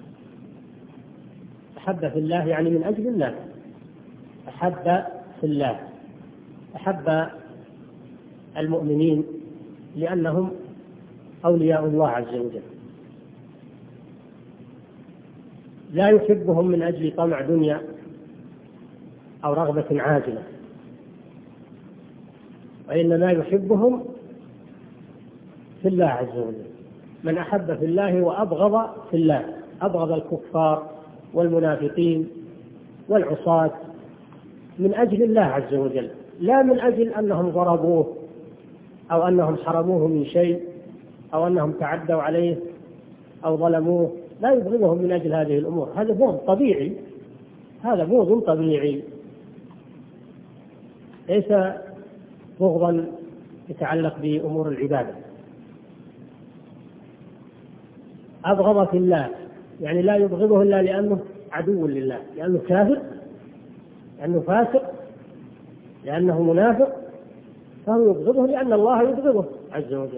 أحب في الله يعني من أجل الله، أحب في الله، أحب المؤمنين لأنهم أولياء الله عز وجل، لا يحبهم من أجل طمع دنيا أو رغبة عاجلة، وإنما يحبهم في الله عز وجل. من أحب في الله وأبغض في الله، أبغض الكفار والمنافقين والعصاة من أجل الله عز وجل، لا من أجل أنهم ضربوه أو أنهم حرموه من شيء أو أنهم تعدوا عليه أو ظلموه، لا يبغضهم من أجل هذه الأمور. هذا بغض طبيعي، هذا بغض طبيعي، ليس بغضا يتعلق بأمور العبادة. أبغض في الله يعني لا يبغضه إلا لأنه عدو لله، لأنه كافر، لأنه فاسق، لأنه منافق، فهو يبغضه لأن الله يبغضه عز وجل.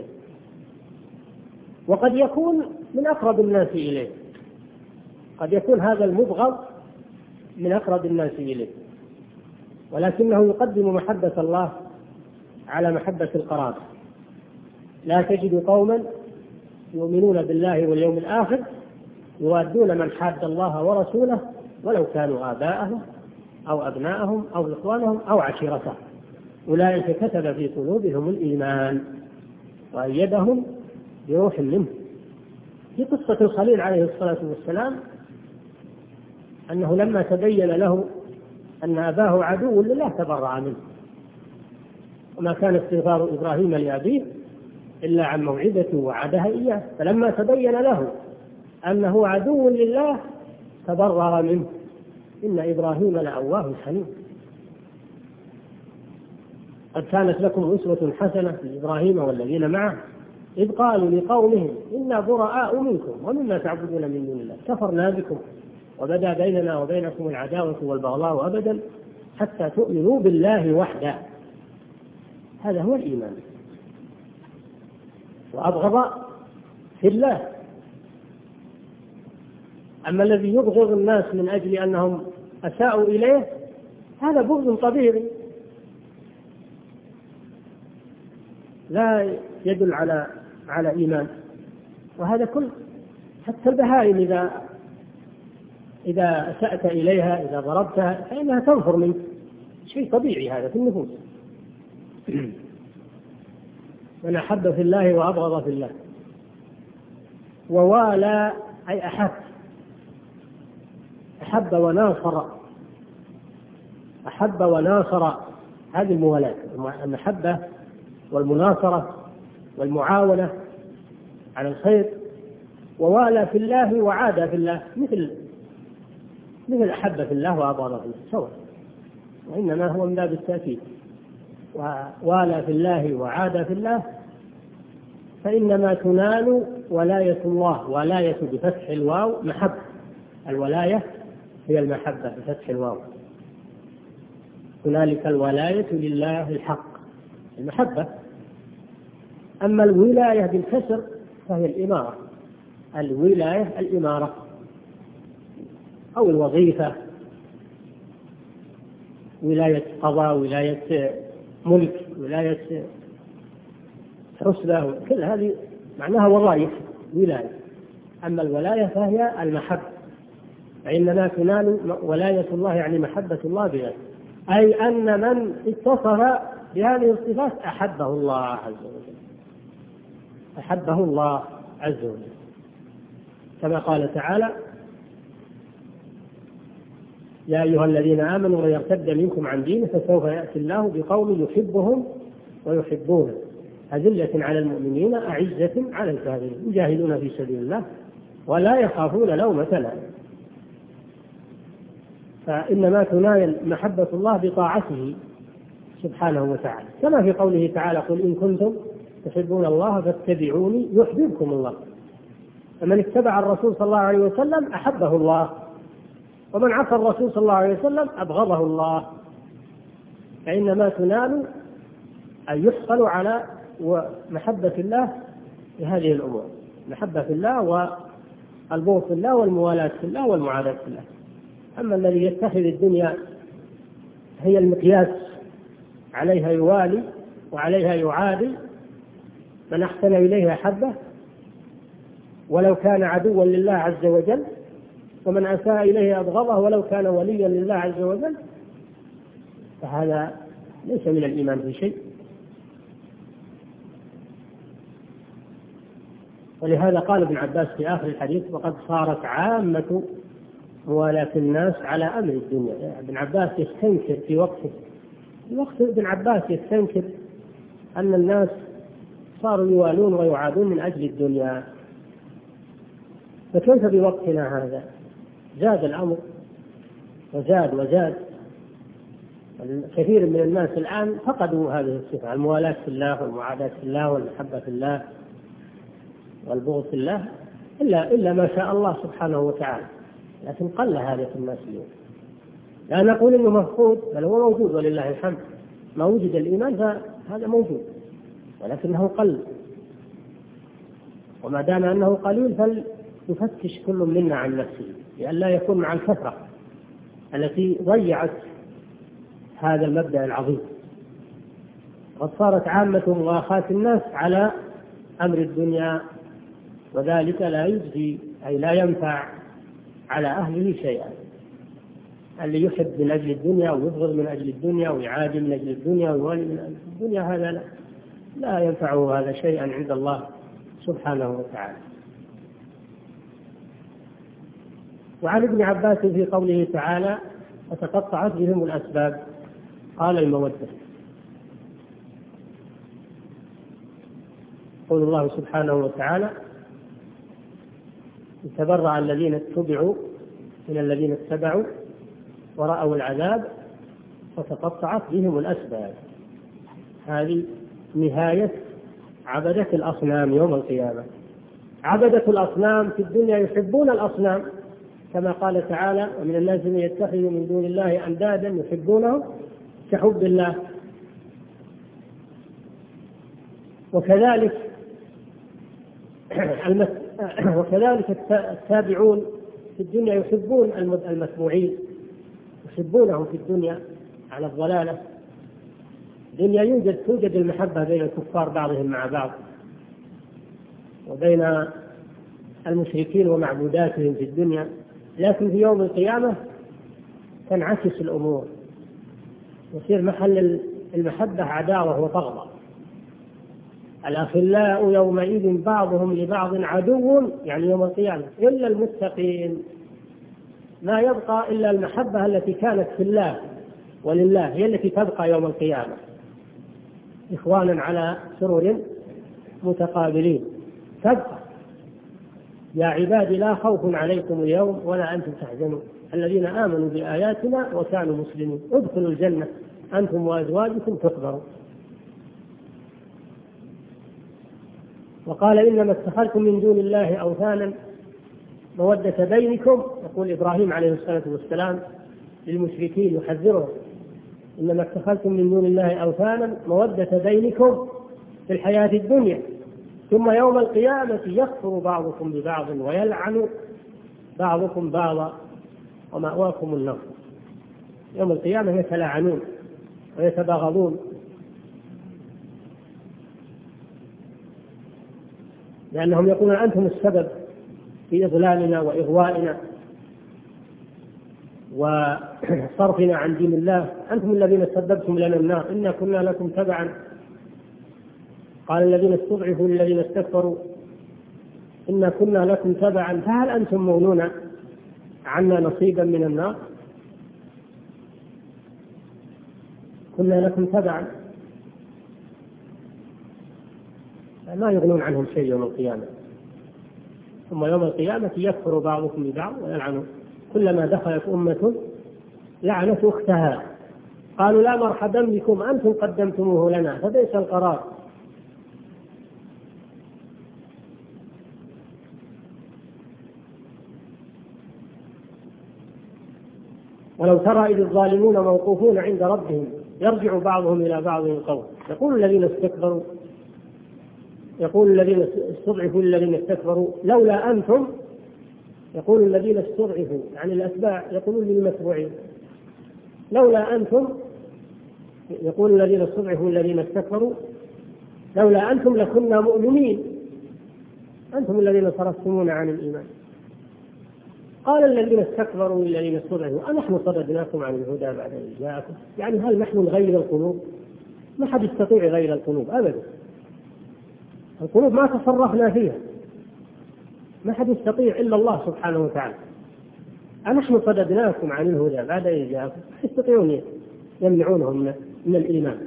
وقد يكون من أقرب الناس إليه، قد يكون هذا المبغض من أقرب الناس إليه، ولكنه يقدم محبة الله على محبة القرابة. لا تجد قوما يؤمنون بالله واليوم الآخر يوادون من حاد الله ورسوله ولو كانوا آباءهم أو أبناءهم أو إخوانهم أو عشيرتهم، أولئك كتب في قلوبهم الإيمان وأيدهم بروح منه. في قصة الخليل عليه الصلاة والسلام أنه لما تبين له أن أباه عدو لله تبرأ منه، وما كان استغفار إبراهيم لأبيه إلا عن موعدة وعدها إياه، فلما تبين له أنه عدو لله تبرأ منه. إن إبراهيم لأواه حليم. قد كانت لكم أسوة حسنة في إبراهيم والذين معه إذ قالوا لقومهم إنا براء منكم ومما تعبدون من دون الله كفرنا بكم وبدا بيننا وبينكم العداوة والبغضاء أبدا حتى تؤمنوا بالله وحده. هذا هو الإيمان. وأبغض في الله. أما الذي يبغض الناس من أجل أنهم أساءوا إليه هذا بغض طبيعي لا يدل على على إيمان. وهذا كل حتى البهائم إذا إذا أسأت إليها إذا ضربتها فإنها تنفر منك، شيء طبيعي هذا في النفوس. من أحب في الله وأبغض في الله. ووالى أي أحب، أحب وناصر، أحب وناصر، هذه الموالاة، المحبة والمناصرة والمعاونة على الخير. ووالى في الله وعادى في الله، مثل مثل أحب في الله وأبغض في الله سواء، وإنما هو من باب التأكيد. ووالى في الله وعادى في الله فإنما تنال ولاية الله. ولاية بفتح الواو محبة، الولاية هي المحبة بفتح الواو. هنالك الولاية لله الحق، المحبة. أما الولاية بالكسر فهي الإمارة. الولاية الإمارة أو الوظيفة، ولاية قضاء، ولاية ملك، ولاية حسبة، كل هذه معناها وظائف ولاية. أما الولاية فهي المحبة، فإنما تنال ولاية الله يعني محبة الله بها، أي أن من اتصف بهذه الصفات أحبه الله عز وجل، أحبه الله عز وجل، كما قال تعالى: يا أيها الذين آمنوا من يرتد منكم عن دينه فسوف يأتي الله بقوم يحبهم ويحبونه أذلة على المؤمنين أعزة على الكافرين يجاهدون في سبيل الله ولا يخافون لومة لائم. فإنما تنال محبة الله بطاعته سبحانه وتعالى، كما في قوله تعالى: قل إن كنتم تحبون الله فاتبعوني يحببكم الله. فمن اتبع الرسول صلى الله عليه وسلم أحبه الله، ومن عصى الرسول صلى الله عليه وسلم أبغضه الله. فإنما تنال أن يحصل على محبة الله بهذه الأمور، محبة في الله والبغض في الله والموالاة في الله والمعاداة في الله. أما الذي يتخذ الدنيا هي المقياس عليها يوالي وعليها يعادي، من أحسن إليه أحبه ولو كان عدوا لله عز وجل، ومن أساء إليه أبغضه ولو كان وليا لله عز وجل، فهذا ليس من الإيمان في شيء. ولهذا قال ابن عباس في آخر الحديث: وقد صارت عامة موالاة الناس على أمر الدنيا. يعني ابن عباس يستنكر في وقته في وقت ابن عباس يستنكر أن الناس صاروا يوالون ويعادون من أجل الدنيا، فكيف بوقتنا هذا؟ زاد الأمر وزاد وزاد. كثير من الناس الآن فقدوا هذه الصفة، الموالاة في الله والمعاداة في الله والمحبة في الله والبغض في الله، إلا إلا ما شاء الله سبحانه وتعالى، لكن قل هذا في الناس اليوم. لا نقول إنه مفقود، بل هو موجود ولله الحمد. ما وجد الإيمان فهذا موجود، ولكنه قل. وما دام أنه قليل فليفتش كل منا عن نفسه لئلا يكون مع الكثرة التي ضيعت هذا المبدأ العظيم. قد صارت عامة مؤاخاة الناس على أمر الدنيا، وذلك لا يجزي أي لا ينفع على أهله شيئا. اللي يحب من أجل الدنيا ويبغض من أجل الدنيا ويعادي من أجل الدنيا ويوالي من أجل الدنيا، هذا لا, لا ينفعه هذا شيئا عند الله سبحانه وتعالى. وعن ابن عباس في قوله تعالى وتقطعت بهم الأسباب قال المودة. يقول الله سبحانه وتعالى تبرأ الذين اتبعوا من الذين اتبعوا ورأوا العذاب وتقطعت بهم الأسباب. هذه نهاية عبدة الأصنام يوم القيامة. عبدة الأصنام في الدنيا يحبون الأصنام كما قال تعالى ومن الناس من يتخذ من دون الله أندادا يحبونه كحب الله. وكذلك وكذلك التابعون في الدنيا يحبون المتبوعين، يحبونهم في الدنيا على الضلالة. الدنيا يوجد توجد المحبة بين الكفار بعضهم مع بعض وبين المشركين ومعبوداتهم في الدنيا، لكن في يوم القيامة تنعكس الأمور، يصير محل المحبة عداوة وبغضاء. الأخلاء يومئذ بعضهم لبعض عدو، يعني يوم القيامة، إلا المتقين. ما يبقى إلا المحبة التي كانت في الله ولله، هي التي تبقى يوم القيامة، إخوانا على سرر متقابلين تبقى. يا عبادي لا خوف عليكم اليوم ولا أنتم تحزنون الذين آمنوا بآياتنا وكانوا مسلمين ادخلوا الجنة أنتم وأزواجكم تحبرون. وقال إنما اتخذتم من دون الله أوثانا مودة بينكم، يقول إبراهيم عليه الصلاة والسلام للمشركين يحذرهم إنما اتخذتم من دون الله أوثانا مودة بينكم في الحياة الدنيا ثم يوم القيامة يكفر بعضكم ببعض ويلعن بعضكم بعضا ومأواكم النار. يوم القيامة يتلاعنون ويتباغضون لأنهم يقولون أنتم السبب في إضلالنا وإغوائنا وصرفنا عن دين الله، أنتم الذين سببتم لنا النار إنا كنا لكم تبعا. قال الذين استضعفوا للذين استكبروا إنا كنا لكم تبعا فهل أنتم مغنون عنا نصيبا من النار؟ كنا لكم تبعا، ما يغنون عنهم شيء يوم القيامة. ثم يوم القيامة يكفر بعضكم ببعض ويلعنون، كلما دخلت أمة لعنت أختها قالوا لا مرحبا بكم أنتم قدمتموه لنا فبئس القرار. ولو ترى إذ الظالمون موقوفون عند ربهم يرجع بعضهم إلى بعض القول يقول الذين استكبروا يقول الذين استضعفوا للذين استكبروا لولا أنتم، يقول الذين استضعفوا عن الأتباع يقولون للمتبوعين لولا أنتم، يقول الذين استضعفوا للذين استكبروا لولا أنتم لكنا مؤمنين أنتم الذين صرفتمونا عن الإيمان. قال الذين استكبروا للذين استضعفوا أنحن صددناكم عن الهدى بعد إذ جاءكم، يعني هل نحن نغير القلوب؟ ما حد يستطيع غير القلوب أبدا، القلوب ما تصرفنا فيها، ما حد يستطيع إلا الله سبحانه وتعالى. أنحن صددناكم عن الهدى بعد إذ جاءكم، يستطيعون يمنعونهم من الإيمان،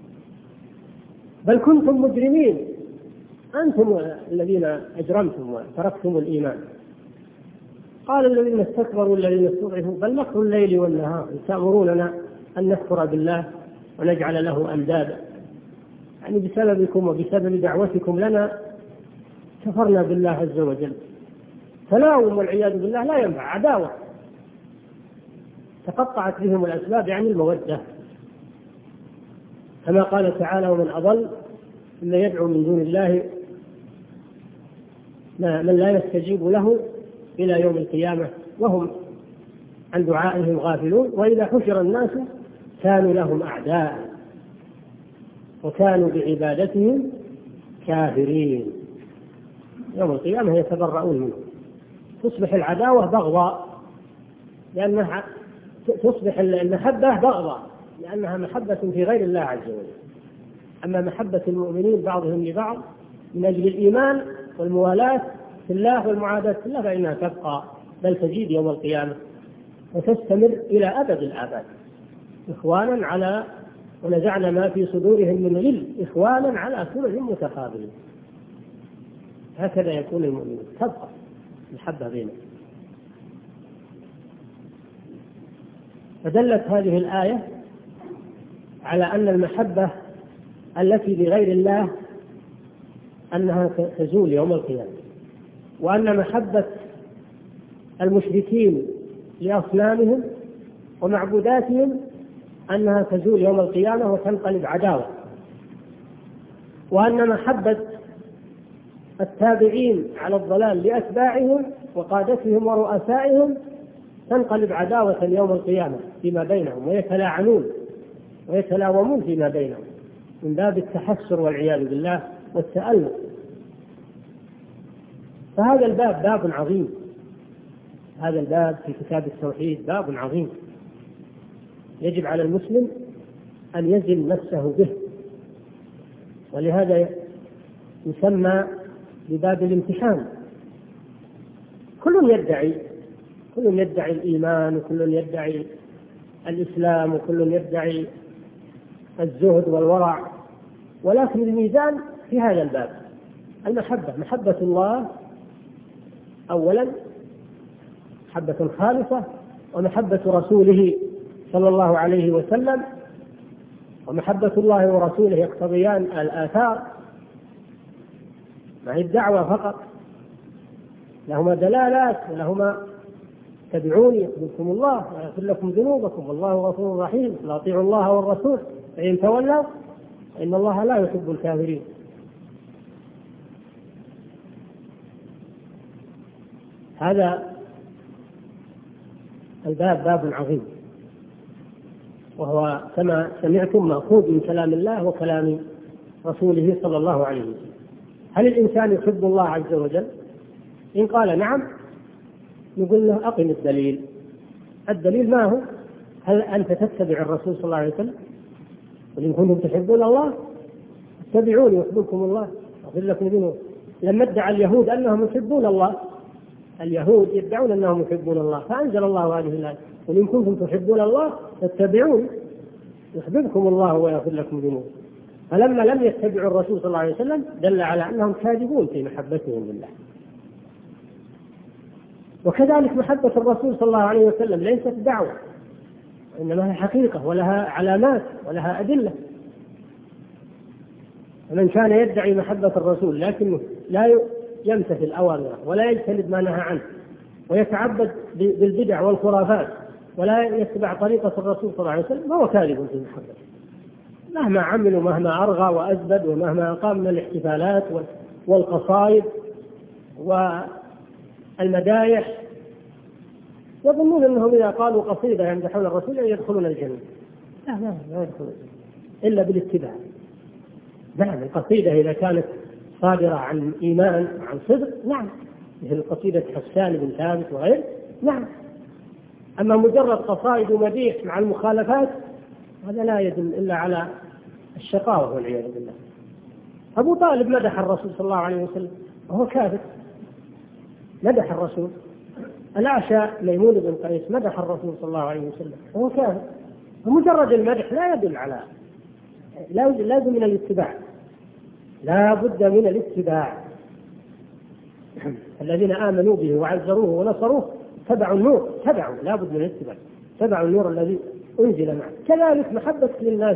بل كنتم مجرمين أنتم الذين أجرمتم وتركتم الإيمان. قال الذين استكبروا الذين استضعفوا بل مكر الليل والنهار تأمروننا أن نكفر بالله ونجعل له أندادا، يعني بسببكم وبسبب دعوتكم لنا كفرنا بالله عز وجل. تلاوم والعياذ بالله لا ينفع، عداوة تقطعت بهم الأسباب، يعني المودة، كما قال تعالى ومن أضل إن يدعو من دون الله من لا يستجيب له إلى يوم القيامة وهم عن دعائهم غافلون وإذا حشر الناس كانوا لهم أعداء وكانوا بعبادتهم كافرين. يوم القيامة يتبرؤون منه، تصبح العداوة بغضاء لأنها تصبح المحبة بغضاء لأنها محبة في غير الله عز وجل. أما محبة المؤمنين بعضهم لبعض من أجل الإيمان والموالاة في الله والمعاداة في الله فإنها تبقى بل تزيد يوم القيامة وتستمر إلى أبد الآباد، إخوانا على ونزعنا ما في صدورهم من غل إخوانا على سرر متقابلين. هكذا يكون المؤمنون، تبقى المحبة بينهم. فدلت هذه الآية على أن المحبة التي لغير الله أنها تزول يوم القيامة، وأن محبة المشركين لأصنامهم ومعبوداتهم أنها تزول يوم القيامة وتنقلب عداوة، وأن محبة التابعين على الضلال لأتباعهم وقادتهم ورؤسائهم تنقلب عداوة يوم القيامة فيما بينهم، ويتلاعنون ويتلاومون فيما بينهم من باب التحسر والعياذ بالله والتألق. فهذا الباب باب عظيم، هذا الباب في كتاب التوحيد باب عظيم يجب على المسلم أن يزن نفسه به، ولهذا يسمى بباب الامتحان. كل يدعي كل يدعي الإيمان، وكل يدعي الإسلام، وكل يدعي الزهد والورع، ولكن الميزان في هذا الباب المحبة، محبة الله أولا، محبة خالصة، ومحبة رسوله صلى الله عليه وسلم، ومحبة الله ورسوله يقتضيان الآثار، مع الدعوة فقط، لهما دلالات ولهما تبعوني يحببكم الله ويغفر لكم ذنوبكم والله غفور رحيم، لا أطيعوا الله والرسول فإن تولوا فإن الله لا يحب الكافرين. هذا الباب باب عظيم، وهو كما سمعتم مأخوذ من كلام الله وكلام رسوله صلى الله عليه وسلم. هل الإنسان يحب الله عز وجل؟ إن قال نعم نقول له أقم الدليل. الدليل ما هو؟ هل أنت تتبع الرسول صلى الله عليه وسلم؟ وإن كنتم تحبون الله اتبعوني يحببكم الله يغفر لكم ذنوبكم. لما ادعى اليهود أنهم يحبون الله، اليهود يدعون أنهم يحبون الله، فأنزل الله هذه الآية وإن كنتم تحبون الله فاتبعوني يحببكم الله ويغفر لكم ذنوبكم. فلما لم يتبعوا الرسول صلى الله عليه وسلم دل على أنهم كاذبون في محبتهم لله. وكذلك محبة الرسول صلى الله عليه وسلم ليست دعوة، إنما هي حقيقة ولها علامات ولها أدلة. ومن كان يدعي محبة الرسول لكنه لا يمتثل أوامره ولا يجتنب ما نهى عنه ويتعبد بالبدع والخرافات ولا يتبع طريقة الرسول صلى الله عليه وسلم فهو كاذب في محبته، مهما عمل ومهما أرغى وأزبد ومهما قام من الاحتفالات والقصائد والمدايح، يظنون أنهم إذا قالوا قصيدة يمدحون الرسول يدخلون الجنة. لا لا لا يدخلون إلا بالاتباع. نعم القصيدة إذا كانت صادرة عن إيمان وعن صدق نعم، مثل قصيدة حسان بن ثابت وغيره نعم. أما مجرد قصائد ومديح مع المخالفات هذا لا يدل إلا على الشقاوة والعياذ بالله. أبو طالب مدح الرسول صلى الله عليه وسلم وهو كافر، مدح الرسول. الأعشى ميمون بن قيس مدح الرسول صلى الله عليه وسلم وهو كافر. ومجرد المدح لا يدل على، لازم من الاتباع، لا بد من الاتباع. الذين آمنوا به وعزروه ونصروه تبعوا النور، تبعوا لا بد من الاتباع، تبعوا النور الذي أنزل معه. كذلك محبة للناس،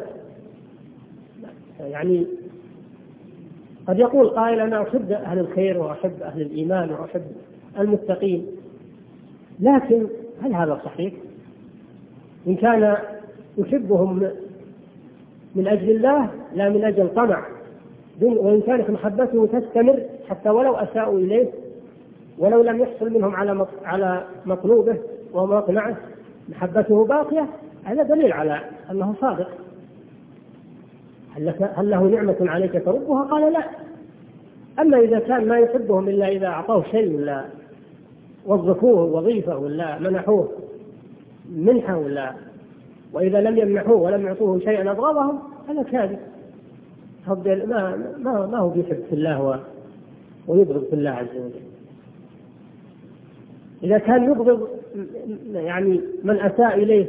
يعني قد يقول قائل أنا أحب أهل الخير وأحب أهل الإيمان وأحب المتقين، لكن هل هذا صحيح؟ إن كان يحبهم من أجل الله لا من أجل طمع، وإن كانت محبته تستمر حتى ولو أساءوا إليه ولو لم يحصل منهم على على مطلوبه ومطمعه محبته باقية، هذا دليل على أنه صادق. هل له نعمة عليك تردها؟ قال لا. أما إذا كان ما يحبهم إلا إذا أعطوه شيء ولا وظفوه وظيفة ولا منحوه منحة ولا وإذا لم يمنحوه ولم يعطوه شيئا أبغضهم، هذا كاذب. ما ما ما هو بيحب في الله ويبغض في الله عز وجل. إذا كان يبغض يعني من أساء إليه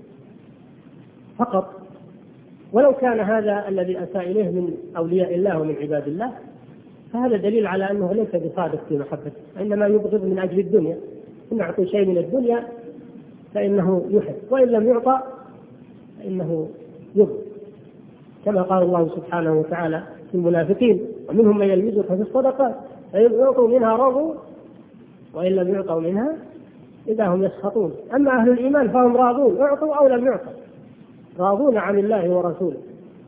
فقط، ولو كان هذا الذي أساء إليه من أولياء الله ومن عباد الله، فهذا دليل على أنه ليس بصادق في محبته، إنما يبغض من أجل الدنيا. إن أعطي شيء من الدنيا فإنه يحب، وإن لم يعطى فإنه يبغض، كما قال الله سبحانه وتعالى في المنافقين: ومنهم من يلمزك في الصدقات فإن يعطوا منها رضوا وإن لم يعطوا منها إذا هم يسخطون. أما أهل الإيمان فهم راضون، اعطوا أو لم يعطوا، راضون عن الله ورسوله.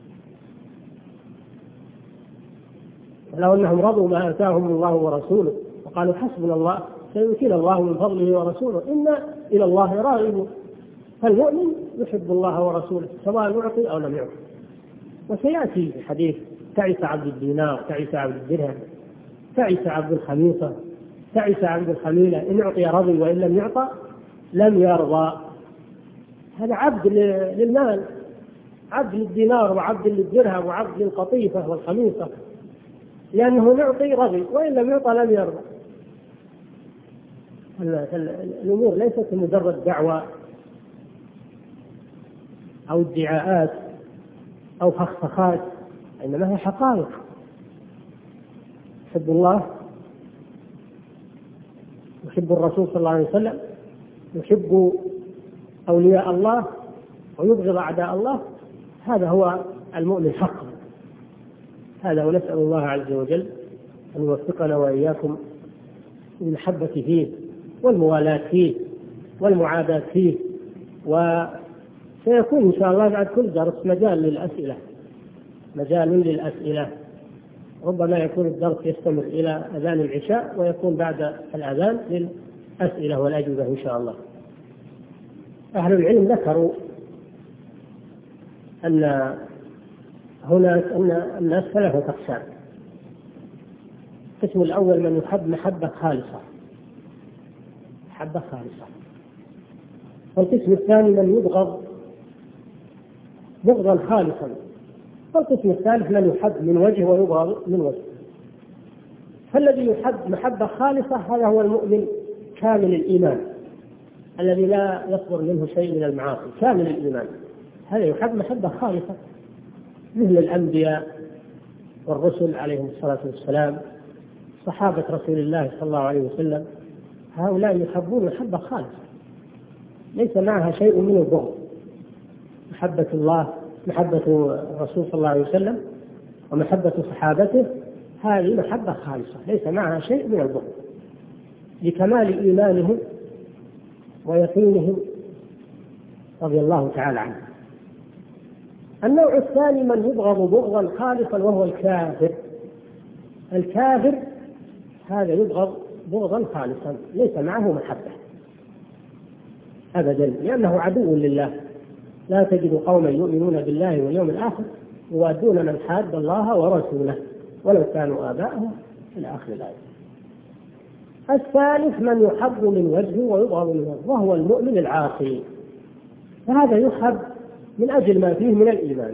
ولو أنهم رضوا ما آتاهم الله ورسوله وقالوا حسبنا الله سيؤتينا الله من فضله ورسوله إنا إلى الله راغبون. فالمؤمن يحب الله ورسوله سواء أعطي أو لم يعطي. وسيأتي في حديث: تعس عبد الدينار، تعس عبد الدرهم، تعس عبد الخميصة، تعس عبد الخميلة، إن أعطي رضي وإن لم يعطى لم يرضى. هذا عبد للمال، عبد للدينار وعبد للدرهم وعبد للقطيفة والخميصة، لأنه يعطي رضي وإن لم يعطى لم يرضى. الأمور ليست مجرد دعوة أو ادعاءات أو فخفخات، إنما هي حقائق. يحب الله، يحب الرسول صلى الله عليه وسلم، يحب أولياء الله ويبغض أعداء الله. هذا هو المؤمن حقا. هذا ونسأل الله عز وجل أن يوفقنا وإياكم للمحبة فيه والموالاة فيه والمعاداة فيه. وسيكون إن شاء الله بعد كل درس مجال للأسئلة، مجال للأسئلة. ربما يكون الدرس يستمر إلى أذان العشاء ويكون بعد الأذان للأسئلة والأجوبة إن شاء الله. أهل العلم ذكروا أن هناك أن الناس ثلاثة أقسام. القسم الأول من يحب محبة خالصة، محبة خالصة. والقسم الثاني من يبغض بغضا خالصا. والقسم الثالث من يحب من وجه ويبغض من وجه. فالذي يحب محبة خالصة هذا هو المؤمن كامل الإيمان الذي لا يصدر منه شيء من المعاصي، كامل الإيمان، هذا يحب محبة خالصة، مثل الأنبياء والرسل عليهم الصلاة والسلام، صحابة رسول الله صلى الله عليه وسلم، هؤلاء يحبون محبة خالصة ليس معها شيء من البغض. محبة الله، محبة الرسول صلى الله عليه وسلم ومحبة صحابته هذه محبة خالصة ليس معها شيء من البغض، لكمال إيمانهم ويقينهم رضي الله تعالى عنهم. النوع الثاني من يبغض بغضا خالصا وهو الكافر. الكافر هذا يبغض بغضا خالصا ليس معه محبة أبدا، لأنه عدو لله. لا تجد قوما يؤمنون بالله واليوم الآخر يوادون من حاد الله ورسوله ولو كانوا آباءهم إلى آخر الآية. الثالث من يحب من وجهه ويبغض من وجهه وهو المؤمن العاصي، فهذا يحب من أجل ما فيه من الإيمان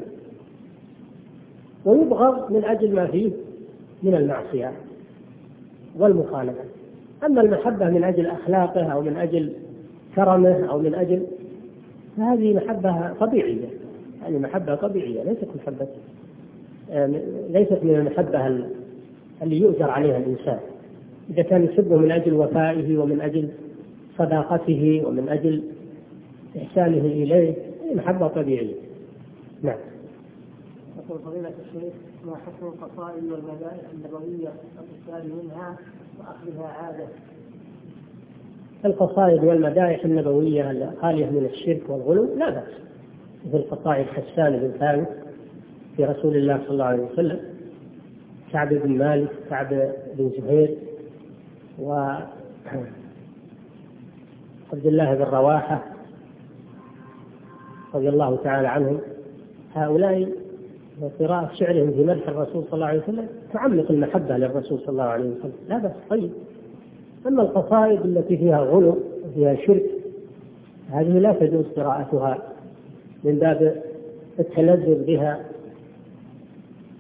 ويبغض من أجل ما فيه من المعصية والمخالفة. أما المحبة من أجل أخلاقه أو من أجل كرمه أو من أجل، فهذه محبة طبيعية، يعني محبة طبيعية ليست محبة ليست من المحبة اللي يؤجر عليها الإنسان. إذا كان يحبه من أجل وفائه ومن أجل صداقته ومن أجل إحسانه إليه، محبة طبيعية. نعم. يقول فضيلة الشيخ: ما حكم القصائد والمدائح النبوية والإكثار منها وأخذها عادة؟ القصائد والمدائح النبوية الخالية من الشرك والغلو لا بأس، مثل قصائد حسان بن ثابت في رسول الله صلى الله عليه وسلم، كعب بن مالك، كعب بن زهير، وعبد الله بن رواحة رضي الله تعالى عنهم. هؤلاء قراءة شعرهم في مدح الرسول صلى الله عليه وسلم تعمق المحبة للرسول صلى الله عليه وسلم، لا بأس، طيب. أما القصائد التي فيها غلو وفيها شرك هذه لا تجوز قراءتها من باب التلذذ بها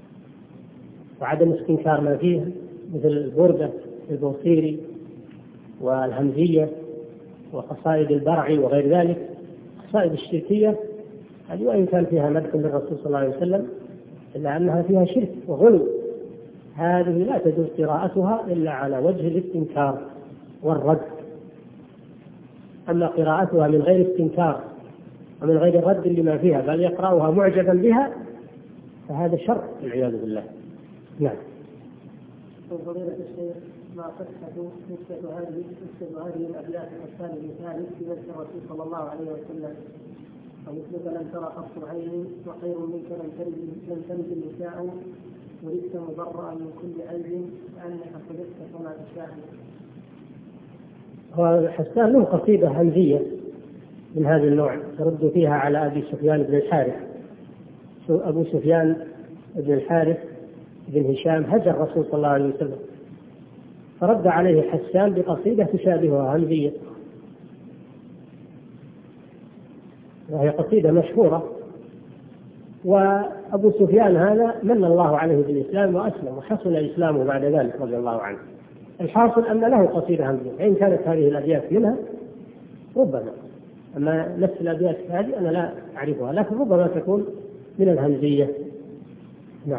وعدم استنكار ما فيها، مثل البردة البوصيري والهمزية وقصائد البرعي وغير ذلك، قصائد الشركية هذه وإن كان فيها مدح للرسول صلى الله عليه وسلم إلا أنها فيها شرك وغلو، هذه لا تجوز قراءتها إلا على وجه الاستنكار والرد. أما قراءتها من غير استنكار ومن غير الرد لما فيها بل يقرأها معجبا بها فهذا شر والعياذ بالله. نعم. فضيلة الشيخ، ما صحة نسبة هذه نسبة هذه الأبيات حسان بن ثابت في مسجد الرسول صلى الله عليه وسلم، ومثلك لم ترى قط عيني وخير منك لم تلد لم تلد النساء ولست مبرأ من كل عيب كأنك خلقت كما تشاء. وحسان له قصيدة همزية من هذا النوع ترد فيها على أبي سفيان بن الحارث. أبو سفيان بن الحارث بن هشام هجر الرسول صلى الله عليه وسلم فرد عليه حسان بقصيدة تشابهها همزية، وهي قصيدة مشهورة. وأبو سفيان هذا من الله عليه بالإسلام وأسلم وحصل إسلامه بعد ذلك رضي الله عنه. الحاصل أن له قصيدة همزية، وإن كانت هذه الأبيات منها ربما، أما نفس الأبيات هذه أنا لا أعرفها، لكن ربما تكون من الهمزية. نعم.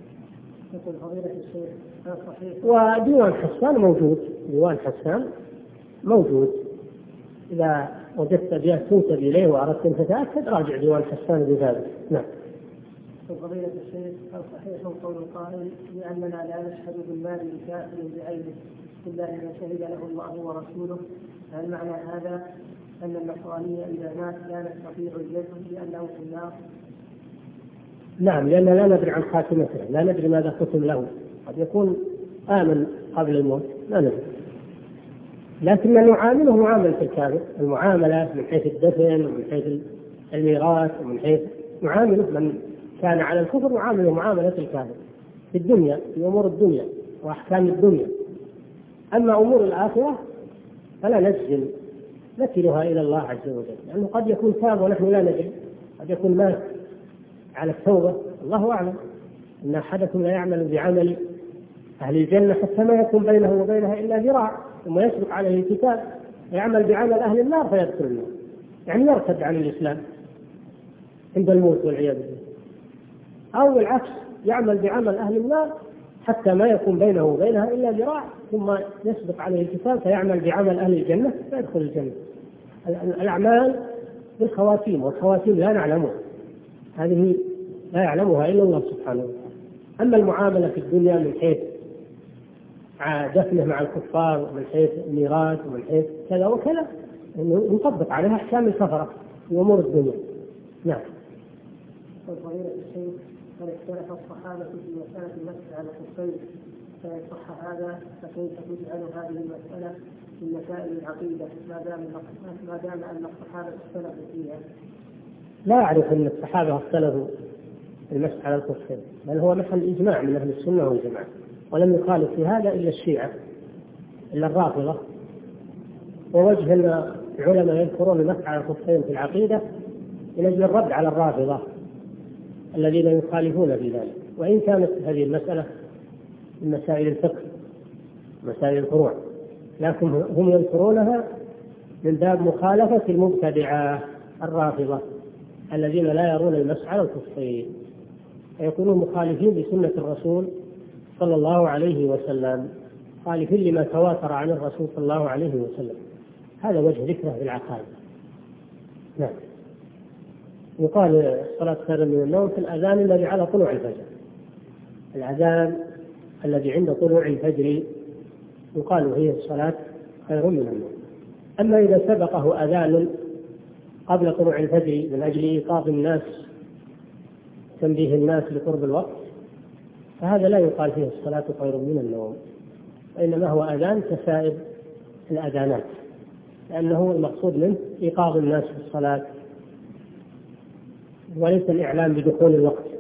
وديوان حسان موجود، ديوان حسان موجود، إذا وجدت أبيات تنسب إليه وأردت أن تتأكد راجع ديوان حسان بذلك. نعم. فضيلة الشيخ، هل صحيح قول القائل لأننا لا نشهد بالمال الكافر بعينه إلا إذا شهد له الله ورسوله؟ هل معنى هذا أن النصرانية إذا مات لا نستطيع الجزم لأنه في النار؟ نعم، لأن لا ندري عن خاتمته، لا ندري ماذا ختم له، قد يكون آمن قبل الموت لا ندري، لكن نعامله معاملة الكافر، المعاملة من حيث الدفن ومن حيث الميراث ومن حيث نعامله من كان على الكفر نعامله معاملة الكافر في الدنيا، في أمور الدنيا وأحكام الدنيا. أما أمور الآخرة فلا نجزم، نكلها إلى الله عز وجل، لأنه قد يكون تاب ونحن لا ندري، قد يكون مات على التوبة، الله أعلم. إن أحدكم لا يعمل بعمل أهل الجنة حتى ما يكون بينه وبينها إلا ذراع ثم يسبق عليه الكتاب ويعمل بعمل أهل النار فيدخل النار، يعني يرتد عن الإسلام عند الموت والعياذ بالله. أو العكس، يعمل بعمل أهل النار حتى ما يكون بينه وبينها إلا ذراع ثم يسبق عليه الكتاب فيعمل بعمل أهل الجنة فيدخل الجنة. الأعمال بالخواتيم، والخواتيم لا نعلمها، هذه لا يعلمها إلا الله سبحانه وتعالى. أما المعاملة في الدنيا من حيث دفنه مع الكفار ومن حيث الميراث ومن حيث كذا وكذا نطبق عليها أحكام الكفرة في أمور الدنيا. نعم. فضيلة الشيخ، هل اختلف الصحابة في مسألة المسح على الخفين؟ فإن صح هذا فكيف تجعل هذه المسألة في مسائل العقيدة ما دام ما دام أن الصحابة اختلفوا فيها؟ لا أعرف أن الصحابة اختلفوا في المسح على الخفين، بل هو محل إجماع من أهل السنة والجماعة، ولم يخالف في هذا إلا الشيعة إلا الرافضة. ووجه أن العلماء يذكرون المسح على الخفين في العقيدة من أجل الرد على الرافضة الذين يخالفون في ذلك، وإن كانت هذه المسألة من مسائل الفقه مسائل الفروع، لكن هم يذكرونها من باب مخالفة المبتدعة الرافضة الذين لا يرون المسح على الخفين، فيكونون مخالفين لسنة الرسول صلى الله عليه وسلم، خالفين لما تواتر عن الرسول صلى الله عليه وسلم. هذا وجه ذكره بالعقائد. نعم. يقال الصلاة خير من النوم في الأذان الذي على طلوع الفجر، الأذان الذي عند طلوع الفجر يقال هي الصلاة خير من النوم. أما إذا سبقه أذان قبل طلوع الفجر من أجل إيقاظ الناس تنبيه الناس لقرب الوقت فهذا لا يقال فيه الصلاة خير من النوم، وإنما هو أذان كسائر الأذانات، لأنه المقصود منه إيقاظ الناس بالصلاة وليس الإعلام بدخول الوقت.